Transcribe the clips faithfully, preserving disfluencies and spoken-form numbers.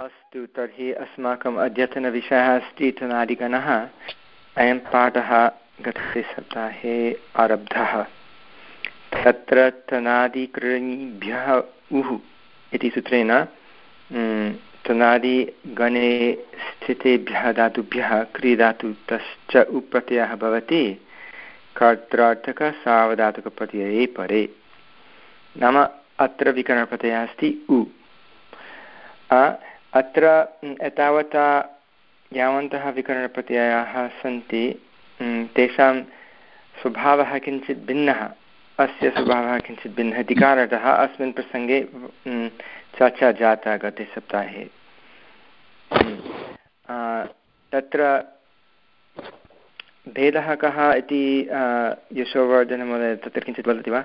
अस्तु, तर्हि अस्माकम् अद्यतनविषयः अस्ति तनादिगणः। अयं पाठः गते सप्ताहे आरब्धः। तत्र तनादिकरणीभ्यः उः इति सूत्रेण तनादिगणे स्थितेभ्यः धातुभ्यः क्रियधातुतश्च उप्रत्ययः भवति कर्त्रार्थकसावधातुकप्रत्यये परे। नाम अत्र विकरणप्रत्ययः अस्ति उ। अत्र एतावता यावन्तः विकरणप्रत्ययाः सन्ति तेषां स्वभावः किञ्चित् भिन्नः। अस्य स्वभावः किञ्चित् भिन्नः इति कारणतः अस्मिन् प्रसङ्गे चर्चा जाता गते सप्ताहे। तत्र भेदः कः इति यशोवर्धनमहोदय तत्र किञ्चित् वदति वा?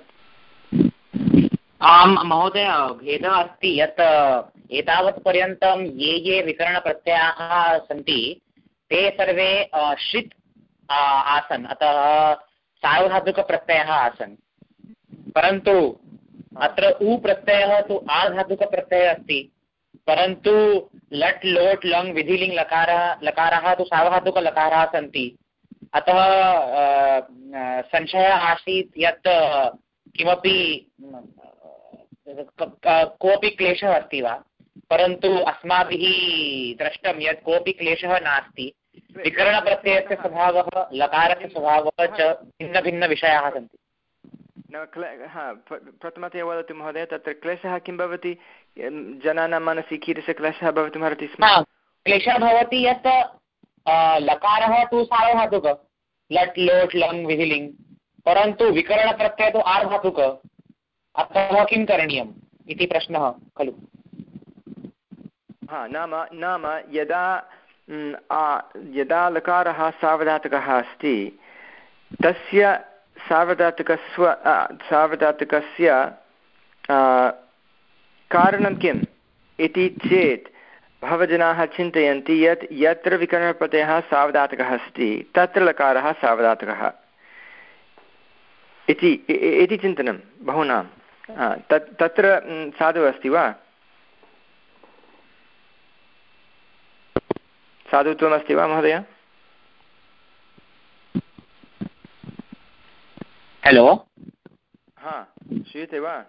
आम् महोदय, भेदः अस्ति यत् एतावत् पर्यन्तं ये ये विकरणप्रत्ययाः सन्ति ते सर्वे षित् आसन्, अतः सार्वधातुकप्रत्ययः आसन्। परन्तु अत्र उ प्रत्ययः तु आर्धातुकप्रत्ययः अस्ति, परन्तु लट् लोट् लङ् विधिलिङ् लकारः लकारः तु सार्वधातुकलकाराः सन्ति। अतः संशयः आसीत् यत् किमपि कोऽपि क्लेशः अस्ति वा, परन्तु अस्माभिः दृष्टं यत् कोऽपि क्लेशः नास्ति। विकरणप्रत्ययस्य स्वभावः लकारस्य स्वभावः च भिन्नभिन्नविषयाः सन्ति। प्रथमतया वदतु महोदय, तत्र क्लेशः किं भवति? जनानां मनसि कीदृशः क्लेशः भवितुमर्हति स्म? क्लेशः भवति यत् लकारः तु सार्वधातुक लट् लोट् लङ् विधिलिङ्, परन्तु विकरणप्रत्ययः तु आर्धातुक, अतः किं करणीयम् इति प्रश्नः खलु। हा, नाम नाम यदा यदा लकारः सार्वधातुकः अस्ति तस्य सार्वधातुकस्व सार्वधातुकस्य कारणं किम् इति चेत् बहवजनाः चिन्तयन्ति यत् यत्र विकरणप्रत्ययः सार्वधातुकः अस्ति तत्र लकारः सार्वधातुकः इति इति चिन्तनं बहूनां। तत् तत्र साधु अस्ति वा? साधुत्वमस्ति वा महोदय? हेलो, हा, श्रूयते वा?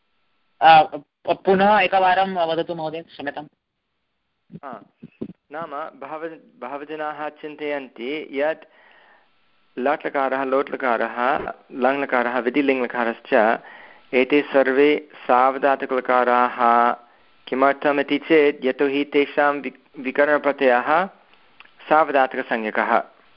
पुनः एकवारं वदतु महोदय, क्षम्यताम्। हा, नाम बहव बहवजनाः चिन्तयन्ति यत् लट् लकारः लोट् लकारः लङ् लकारः विधिलिङ् लकारश्च एते सर्वे सावधातुकलकाराः। किमर्थम् इति चेत् यतोहि तेषां वि विकरणप्रत्ययः सावधातुकसंज्ञकः।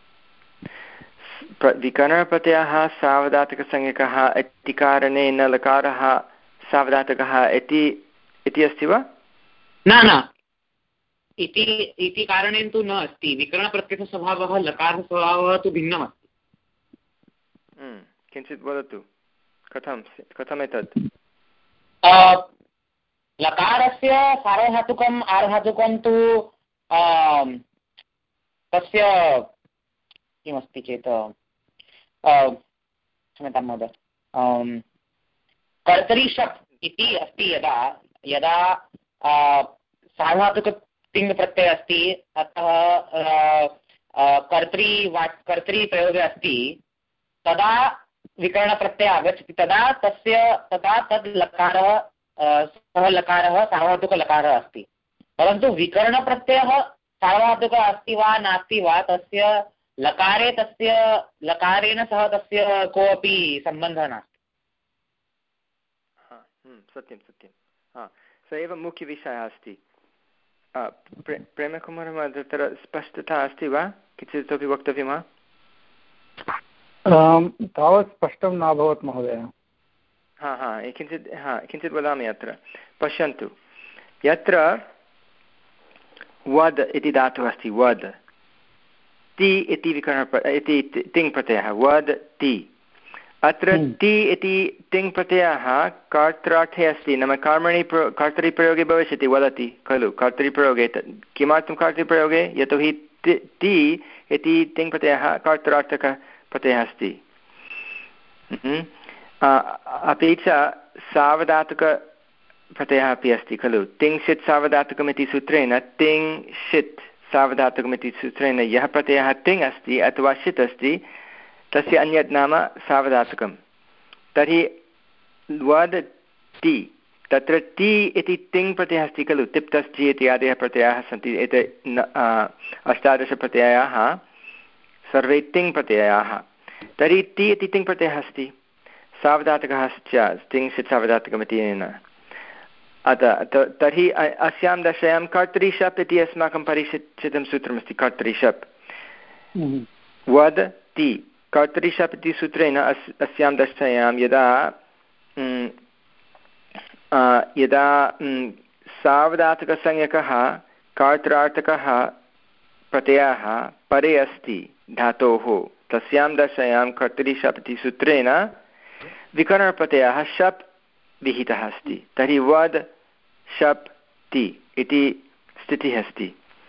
विकरणप्रत्ययः सावधातुकसंज्ञकः इति कारणेन लकारः सावधातुकः इति इति अस्ति वा? न न, इति इति कारणेन तु न अस्ति। विकरणप्रत्ययस्य स्वभावः लकारस्य स्वभावः तु भिन्नमस्ति। किञ्चित् वदतु, कथं कथम् एतत्? लकारस्य सार्वधातुकम् आर्धातुकं तु तस्य किमस्ति चेत् क्षम्यतां महोदय, कर्तरि शप् इति अस्ति। यदा यदा सार्वधातुक तिङ् प्रत्ययः अस्ति, अतः कर्तरि वा कर्तरि प्रयोगे अस्ति, तदा विकरणप्रत्ययः आगच्छति, तदा तस्य तदा तद् लकारः सः लकारः सार्वधातुकलकारः अस्ति। परन्तु विकरणप्रत्ययः सार्वधातुकः अस्ति वा नास्ति वा, तस्य लकारे तस्य लकारेण सह तस्य कोऽपि सम्बन्धः नास्ति। सत्यं सत्यं, हा, स एव मुख्यविषयः अस्ति। प्रे प्रेमकुमारः, तत्र स्पष्टता अस्ति वा? किञ्चित् इतोपि वक्तव्यं वा? तावत् स्पष्टं न अभवत् महोदय। हा हा किञ्चित् हा किञ्चित् वदामि। अत्र पश्यन्तु, यत्र वद् इति धातुः अस्ति, वद् ति इति विकरण इति तिङ् प्रत्ययः, वद् ति। अत्र ति इति तिङ् प्रत्ययः कर्त्रार्थे अस्ति, नाम कर्मणि प्र कर्तरिप्रयोगे भविष्यति, वदति खलु कर्तरिप्रयोगे। किमर्थं कर्तरिप्रयोगे? यतोहि ति इति तिङ् प्रत्ययः कर्तरार्थकप्रत्ययः अस्ति। अपि च सावधातुक प्रत्ययः अपि अस्ति खलु। तिङ्क्षित् सावधातुकमिति सूत्रेण तिङ्क्षित् सावधातुकमिति सूत्रेण यः प्रत्ययः तिङ् अस्ति अथवा षित् अस्ति तस्य अन्यत् नाम सावधातुकं। तर्हि वद् ति, तत्र ति इति तिङ् प्रत्ययः अस्ति खलु। तिप्तस्थि इत्यादयः प्रत्ययाः सन्ति। एते अष्टादशप्रत्ययाः सर्वे तिङ् प्रत्ययाः। तर्हि ति इति तिङ् प्रत्ययः अस्ति, सावधातुकः च तिङ्क्षित् सावधातुकमिति येन। अतः तर्हि अस्यां दशायां कर्तरिशप् इति अस्माकं परिचितं सूत्रमस्ति। कर्तरिशप् वद् ति, कर्तरिशप् इति सूत्रेण अस् अस्यां दशायां यदा यदा सावधातुकसंज्ञकः कर्त्रार्थकः प्रत्ययः परे अस्ति धातोः, तस्यां दशायां कर्तरिशप् इति सूत्रेण विकरणप्रत्ययः शप् विहितः अस्ति। तर्हि वद् शप् ति इति स्थितिः अस्ति।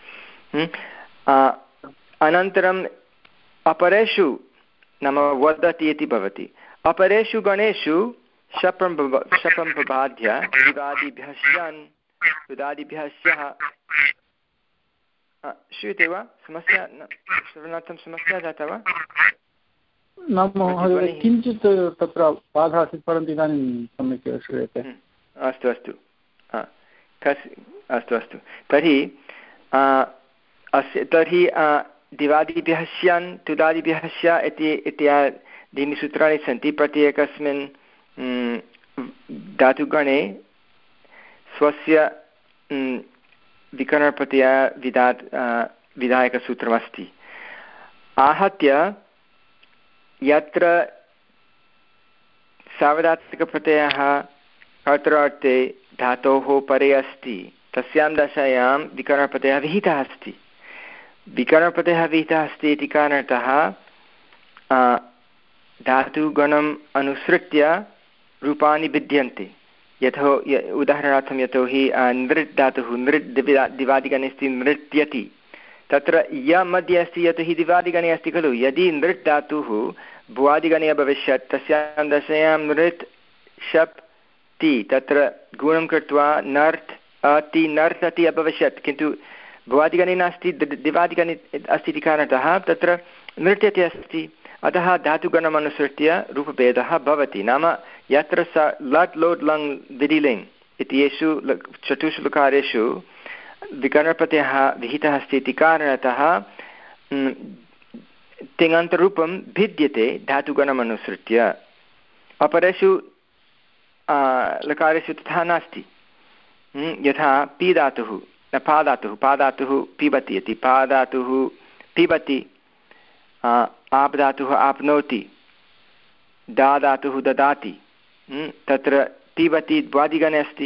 अनन्तरम् अपरेषु नाम वदति इति भवति। अपरेषु गणेषु शपं शपं प्रबाध्य युगादिभ्यः स्यान् युगादिभ्यः स्याः। श्रूयते वा? समस्या श्रवणार्थं समस्या जाता वा? न महोदय, किञ्चित् तत्र बाधा आसीत्, परन्तु इदानीं सम्यक् श्रूयते। अस्तु अस्तु कस् अस्तु अस्तु तर्हि अस्य तर्हि दिवादिभ्यः स्यान् तुदादिभ्यः स्या इति इत्यादीनि सूत्राणि सन्ति। प्रत्येकस्मिन् धातुगणे स्वस्य विकरणप्रत्यय विधा विधायकसूत्रमस्ति। आहत्य यत्र सावधातुकप्रत्ययः कर्तृर्थे धातोः परे अस्ति तस्यां दशायां विकरणप्रत्ययः विहितः अस्ति। विकरणप्रत्ययः विहितः अस्ति इति कारणतः धातुगणम् अनुसृत्य रूपाणि भिद्यन्ते। यतो उदाहरणार्थं यतोहि नृट् धातुः नृट् दिवा दिवादिगणे अस्ति नृत्यति, तत्र य मध्ये अस्ति यतोहि दिवादिगणे अस्ति खलु। यदि नृट् धातुः भुवादिगणे अभविष्यत् तस्यां दशायां नृट् शप् ति तत्र गुणं कृत्वा नर्त् अति नर्त् अति अभविष्यत्, किन्तु भुवादिगणे नास्ति दिवादिगणे अस्ति इति कारणतः तत्र नृत्यति अस्ति। अतः धातुगणम् अनुसृत्य रूपभेदः भवति। नाम यत्र स लट् लोट् लङ् विधिलिङ् इत्येषु चतुर्षु लकारेषु विकरणप्रत्ययः विहितः अस्ति इति कारणतः तिङन्तरूपं भिद्यते धातुगणम् अनुसृत्य। अपरेषु लकारेषु तथा नास्ति। यथा पी धातुः न पादातुः पादातुः पिबति इति, पादातुः पिबति, आप धातुः आप्नोति, दा धातुः ददाति, तत्र पिबति द्वादिगणे अस्ति,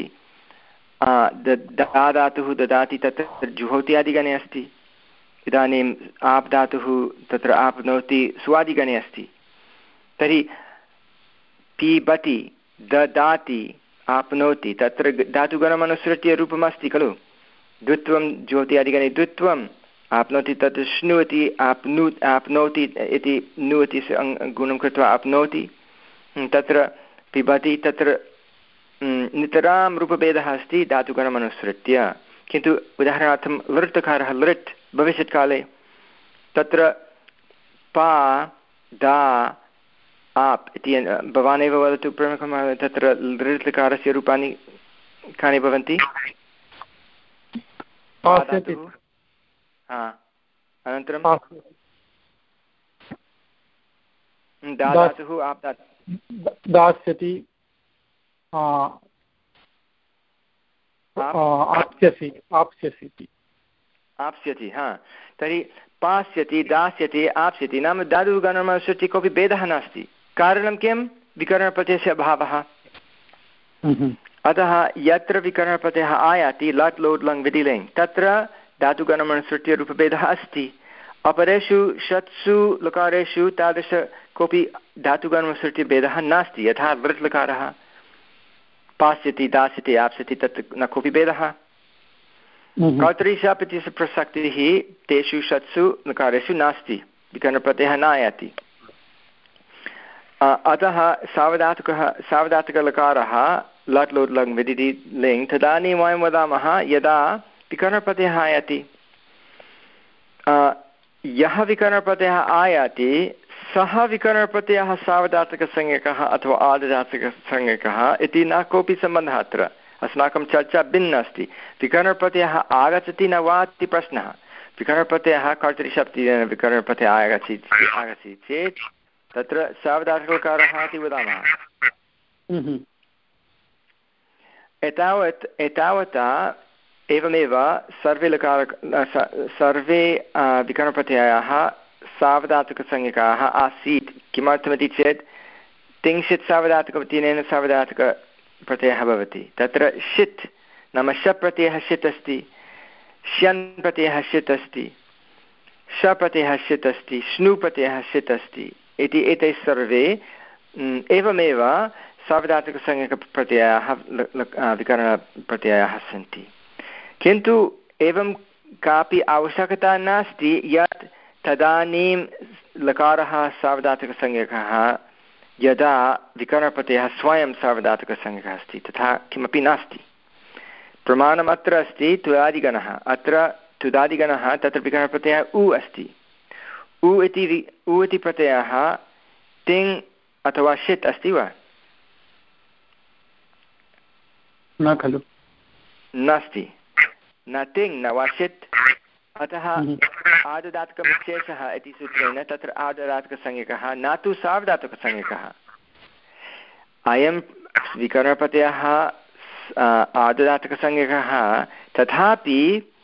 दा धातुः ददाति तत्र जुहोत्यादिगणे अस्ति। इदानीम् आप धातुः तत्र आप्नोति स्वादिगणे अस्ति। तर्हि पिबति ददाति आप्नोति तत्र धातुगणम् अनुसृत्य रूपमस्ति खलु। द्वित्वं ज्योत्यादिगणे द्वित्वम्, आप्नोति तत् श्नुवति आप्नु आप्नोति इति नुवति गुणं कृत्वा आप्नोति। तत्र पिबति तत्र नितरां रूपभेदः अस्ति धातुगणम् अनुसृत्य। किन्तु उदाहरणार्थं लृट् लृट् भविष्यत्काले तत्र पा दा आप् इति भवान् एव वदतु प्रमुखं, तत्र लृट् रूपाणि कानि भवन्ति? अनन्तरं दातुः आप दास्यति आप्स्यसि आप्स्यसि आप्स्यति। हा, तर्हि पास्यति दास्यति आप्स्यति नाम धातुगणमनुसृत्य कोऽपि भेदः नास्ति। कारणं किं? विकरणप्रत्ययस्य अभावः। अतः यत्र विकरणप्रत्ययः आयाति लट् लोट् लङ् विधिलिङ् तत्र धातुगणमनुसृत्य रूपभेदः अस्ति। अपरेषु षट्सु लकारेषु तादृश कोऽपि धातुगणमनुसृत्य भेदः नास्ति। यथा लृट् लकारः पास्यति दास्यति आप्स्यति तत् न कोऽपि भेदः। कर्तरिशाप् इति प्रसक्तिः तेषु षट्सु लकारेषु नास्ति, विकरणप्रत्ययः न आयाति। अतः सावधातुकः सावधातुकलकारः लट् लोट् लङ् विदिति लिङ् तदानीं वयं वदामः यदा विकरणप्रत्ययः आयाति यः विकरणप्रत्ययः आयाति सः विकरणप्रत्ययः सार्वधातुकसंज्ञकः अथवा आर्धधातुकसंज्ञकः इति न कोऽपि सम्बन्धः अत्र अस्माकं चर्चा भिन्ना अस्ति विकरणप्रत्ययः आगच्छति न वा इति प्रश्नः विकरणप्रत्ययः कर्तरिशब्देन विकरणप्रत्ययः आगच्छति आगच्छति चेत् तत्र सार्वधातुककारः इति वदामः एतावत् एतावता एवमेव सर्वे लकार सर्वे विकरणप्रत्ययाः सार्वधातुकसंज्ञकाः आसीत् किमर्थमिति चेत् तिंशित् सार्वधातुकवतिनेन सार्वधातुकप्रत्ययः भवति तत्र षित् नाम शप् प्रत्ययः षित् अस्ति श्यन् प्रत्ययः षित् अस्ति श प्रत्ययः षित् अस्ति श्नु प्रत्ययः षित् अस्ति इति एते सर्वे एवमेव सार्वधातुकसंज्ञकप्रत्ययाः विकरणप्रत्ययाः सन्ति किन्तु एवं कापि आवश्यकता नास्ति यत् तदानीं लकारः सार्वधातुकसंज्ञकः यदा विकरणप्रत्ययः स्वयं सार्वधातुकसंज्ञकः अस्ति तथा किमपि नास्ति प्रमाणम् अत्र अस्ति तुदादिगणः अत्र तुदादिगणः तत्र विकरणप्रत्ययः उ अस्ति उ इति उ इति प्रत्ययः तिङ् अथवा षित् अस्ति वा न खलु नास्ति न तिङ् न वा षित् अतः आर्धधातुकं शेषः इति सूत्रेण तत्र आर्धधातुकसंज्ञकः न तु सार्वधातुकसंज्ञकः अयं विकरणप्रत्ययः आर्धधातुकसंज्ञकः तथापि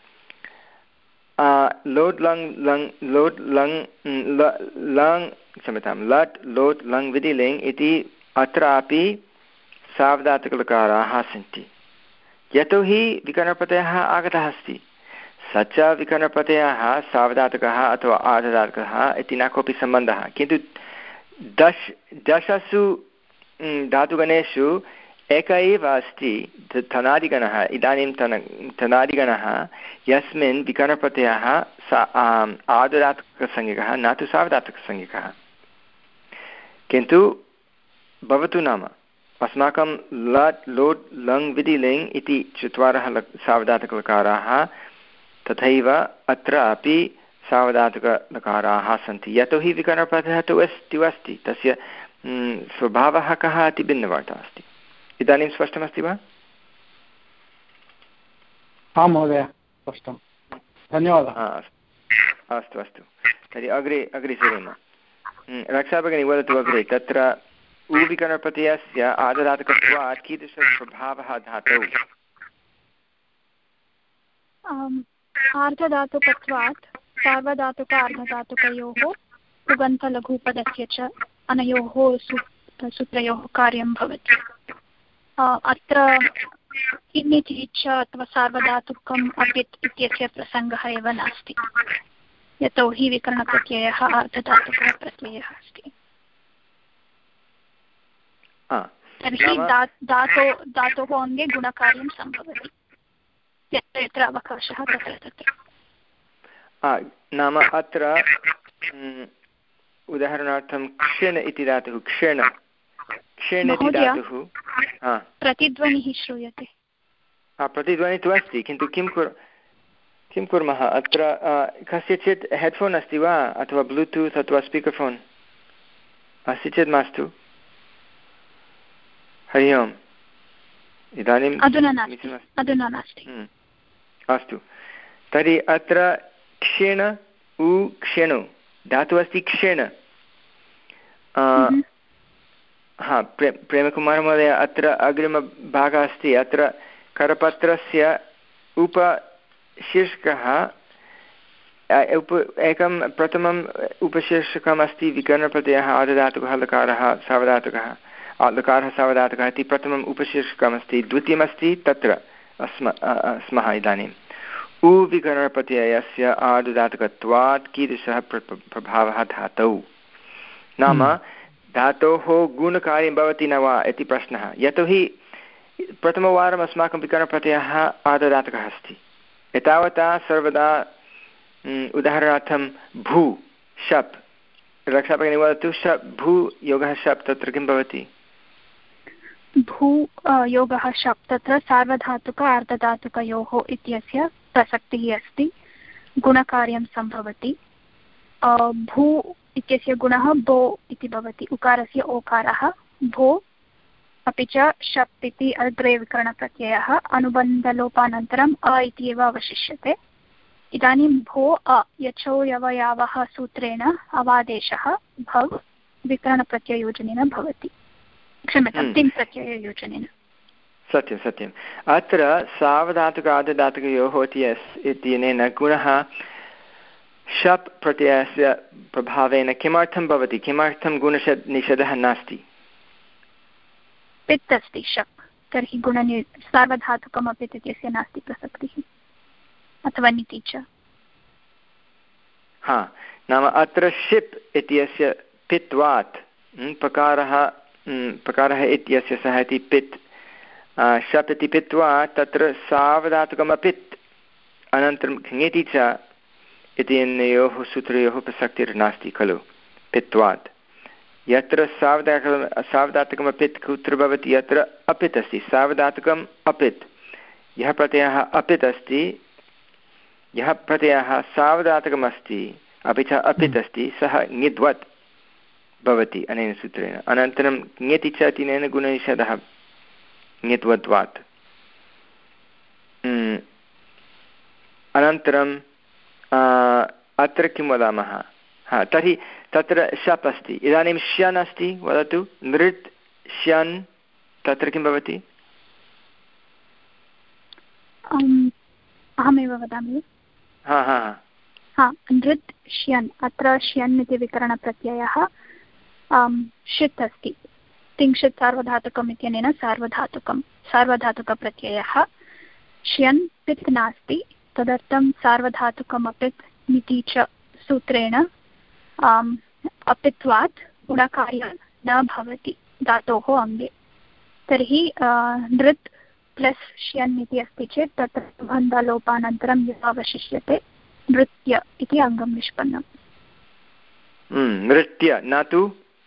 लोट् लङ् लङ् लोट् लङ् लङ् क्षम्यतां लट् लोट् लङ् विधिलिङ् इति अत्रापि सार्वधातुकलकाराः सन्ति यतोहि विकरणप्रत्ययः आगतः अस्ति स च विकरणप्रत्ययः सार्वधातुकः अथवा आर्धधातुकः इति न कोऽपि सम्बन्धः किन्तु दश दशसु धातुगणेषु एकः एव अस्ति धनादिगणः इदानीं तन धनादिगणः यस्मिन् विकरणप्रत्ययः सा आर्धधातुकसंज्ञकः न तु सार्वधातुकसंज्ञकः किन्तु भवतु नाम अस्माकं लट् लोट् लङ् विधिलिङ् इति चत्वारः सार्वधातुकलकाराः तथैव अत्र अपि सार्वधातुकलकाराः सन्ति यतोहि विकरणप्रत्ययः तु अस्ति अस्ति तस्य स्वभावः कः इति भिन्नवार्ता अस्ति इदानीं स्पष्टमस्ति वा आं महोदय स्पष्टं धन्यवादः अस्तु अस्तु तर्हि अग्रे अग्रे सरेम रक्षा भगिनी वदतु अग्रे तत्र उविकरणप्रत्ययस्य आर्धधातुकत्वात् कीदृशप्रभावः धातौ आर्धधातुकत्वात् सार्वधातुक अर्धधातुकयोः उगन्तलघुपदस्य च अनयोः सूत्रयोः कार्यं भवति अत्र किम् इति च अथवा सार्वधातुकम् अपित् इत्यस्य प्रसङ्गः एव नास्ति यतोहि विकरणप्रत्ययः आर्धधातुकः प्रत्ययः अस्ति तर्हि धातो धातोः अङ्गे गुणकार्यं सम्भवति यत्र यत्र अवकाशः तत्र तत्र नाम अत्र उदाहरणार्थं क्षण इति धातुः क्षण क्षण इति धातुः प्रतिध्वनिः श्रूयते प्रतिध्वनिः तु अस्ति किन्तु किं कुर् किं कुर्मः अत्र कस्यचित् हेड्फोन् अस्ति वा अथवा ब्लूटूत् अथवा स्पीकर् फोन् अस्ति चेत् मास्तु हरि ओम् इदानीम् अधुना नास्ति अस्तु तर्हि अत्र क्षेण उ क्षेणु धातुः अस्ति क्षेण हा प्रे प्रेमकुमारमहोदय अत्र अग्रिमभागः अस्ति अत्र करपत्रस्य उपशीर्षकः उप एकं प्रथमम् उपशीर्षकम् अस्ति विकरणप्रत्ययः आर्धधातुकः लकारः सार्वधातुकः लकारः सार्वधातुकः इति प्रथमम् उपशीर्षकमस्ति द्वितीयमस्ति तत्र अस्म स्मः इदानीम् उविकरणप्रत्ययस्य आर्धधातुकत्वात् कीदृशः प्रभावः धातौ नाम धातोः गुणकार्यं भवति न वा इति प्रश्नः यतोहि प्रथमवारम् अस्माकं विकरणप्रत्ययः आर्धधातुकः अस्ति एतावता सर्वदा उदाहरणार्थं भू शप् रक्षाभगिनी वदतु शप् भू योगः शप् तत्र किं भवति भू योगः शप् तत्र सार्वधातुक अर्धधातुकयोः इत्यस्य प्रसक्तिः अस्ति, गुणकार्यं सम्भवति। भू इत्यस्य गुणः भो इति भवति, उकारस्य ओकारः भो, अपि च शप् इति अग्रे विकरणप्रत्ययः, अनुबन्धलोपानन्तरम् अ इति एव अवशिष्यते। इदानीं भो अ यचौ यवयावः सूत्रेण अवादेशः भव् विकरणप्रत्यययोजनेन भवति, क्षम्यतां तिङ् प्रत्यययोजनेन। सत्यं सत्यम्। अत्र सावधातुक आर्धधातुकयोः इत्यनेन गुणः शप् प्रत्ययस्य प्रभावेन किमर्थं भवति, किमर्थं गुणनिषेध निषेधः नास्ति? पित् अस्ति शप्, तर्हि गुणनि सार्वधातुकमपि इत्यस्य नास्ति प्रसक्तिः अथवा निति च। हा, नाम अत्र शिप् इत्यस्य पित्वात् पकारः पकारः इत्यस्य सः इति पित्, शप् इति पित्वा तत्र सावधातुकमपित् अनन्तरं घङेति च इति अनयोः सूत्रयोः प्रसक्तिर्नास्ति खलु पित्वात्। यत्र सावधातुकं सावधातुकमपित् कुत्र भवति, यत्र अपित् अस्ति, सावधातुकम् अपित्, यः प्रत्ययः अपित् अस्ति, यः प्रत्ययः सावधातुकमस्ति अपि च अपित् अस्ति, सः ङिद्वत् भवति अनेन सूत्रेण। अनन्तरं ङेति च इत्यनेन गुणनिषेधः ङित्वत्वात्। अनन्तरं अत्र किं वदामः, हा तर्हि तत्र शप् अस्ति, इदानीं श्यन् अस्ति, वदतु नृत् श्यन्, तत्र किं भवति? अहमेव वदामि। हा हा हा, नृत् श्यन्, अत्र श्यन् इति विकरणप्रत्ययः षित् अस्ति, तिंशत् सार्वधातुकम् इत्यनेन सार्वधातुकं सार्वधातुकप्रत्ययः। श्यन् पित् नास्ति, तदर्थं सार्वधातुकमपित् निति च सूत्रेण अपित्वात् गुणकार्यं न भवति धातोः अङ्गे। तर्हि नृत् प्लस् श्यन् इति अस्ति चेत् तत्र बन्धलोपानन्तरं यः अवशिष्यते नृत्य इति अङ्गं निष्पन्नम्। नृत्य न तु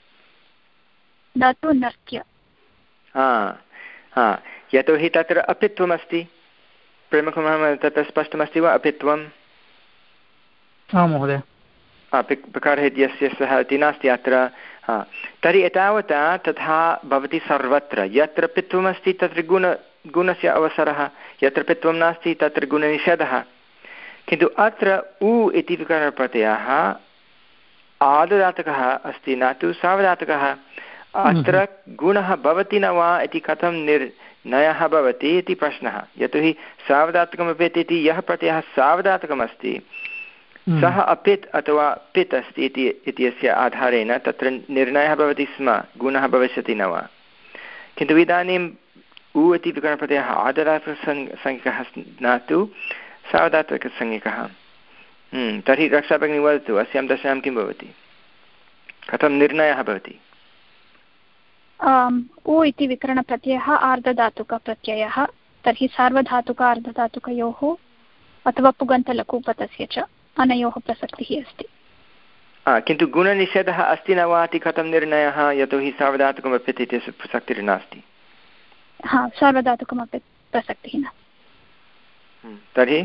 न तु नृत्य। हा हा, यतोहि तत्र अपित्वमस्ति, प्रमुखं तत्र स्पष्टमस्ति वा अपित्वम्? आं महोदय। प्रकारः इत्यस्य सः इति नास्ति अत्र। हा, तर्हि एतावता तथा भवति सर्वत्र, यत्र पित्वमस्ति तत्र गुण गुणस्य अवसरः, यत्र पित्वं नास्ति तत्र गुणनिषेधः। किन्तु अत्र उ इति विकरणप्रत्ययः आर्धधातुकः अस्ति, न तु सावधातुकः। अत्र गुणः भवति न वा इति कथं निर्णयः भवति इति प्रश्नः, यतोहि सावधातुकमपि इति यः प्रत्ययः सावधातुकमस्ति सः अपित् अथवा पित् अस्ति इति इत्यस्य आधारेण तत्र निर्णयः भवति स्म, गुणः भविष्यति न वा। किन्तु इदानीम् उ इति विकरणप्रत्ययः आर्धधातुकसंज्ञकः न तु सावधातुकसंज्ञकः। तर्हि रक्षा भगिनी वदतु, अस्यां दशायां किं भवति, कथं निर्णयः भवति? उ इति विकरणप्रत्ययः आर्धधातुकप्रत्ययः, तर्हि सार्वधातुक अर्धधातुकयोः अथवा पुगन्तलघूपतस्य च अनयोः प्रसक्तिः अस्ति। किन्तु गुणनिषेधः अस्ति न वा इति कथं निर्णयः, यतोहि सार्वधातुकमपि इत्यस्य प्रसक्तिर्नास्ति। हा, सार्वधातुकमपि प्रसक्तिः न। तर्हि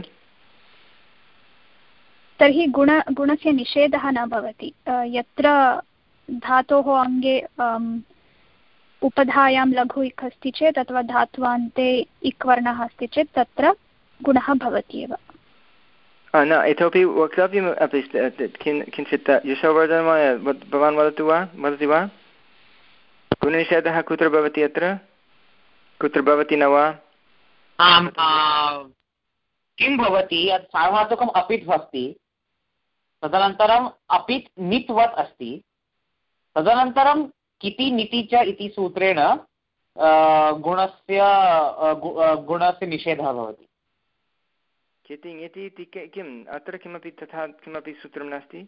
तर्हि गुण गुणस्य निषेधः न भवति। यत्र धातोः अङ्गे उपधायां लघु इक् अस्ति चेत् अथवा धात्वान्ते इक् वर्णः अस्ति चेत् तत्र गुणः भवति एव। न, इतोपि वक्तव्यम् अपि किञ्चित् यशोवर्धनमहोदय, भवान् वदतु वा वदति वा, गुणनिषेधः कुत्र भवति, अत्र कुत्र भवति न वा? आम्, किं भवति, यत् सार्वधातुकम् अपित् अस्ति, तदनन्तरम् अपित् नित्वत् अस्ति, तदनन्तरं किति निति च इति सूत्रेण गुणस्य गुणस्य निषेधः भवति। किति इति इति किम्, अत्र किमपि तथा किमपि सूत्रं नास्ति?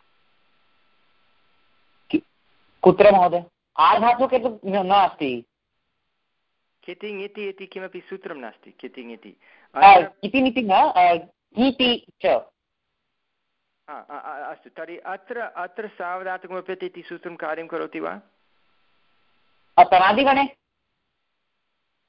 कुत्र महोदय? आर्धातुके तु न अस्ति। किति इति इति किमपि सूत्रं नास्ति। किति इति किति इति न, कीति च। अस्तु, तर्हि अत्र अत्र सावधातुकमपि इति सूत्रं कार्यं करोति वा? तनादिगणे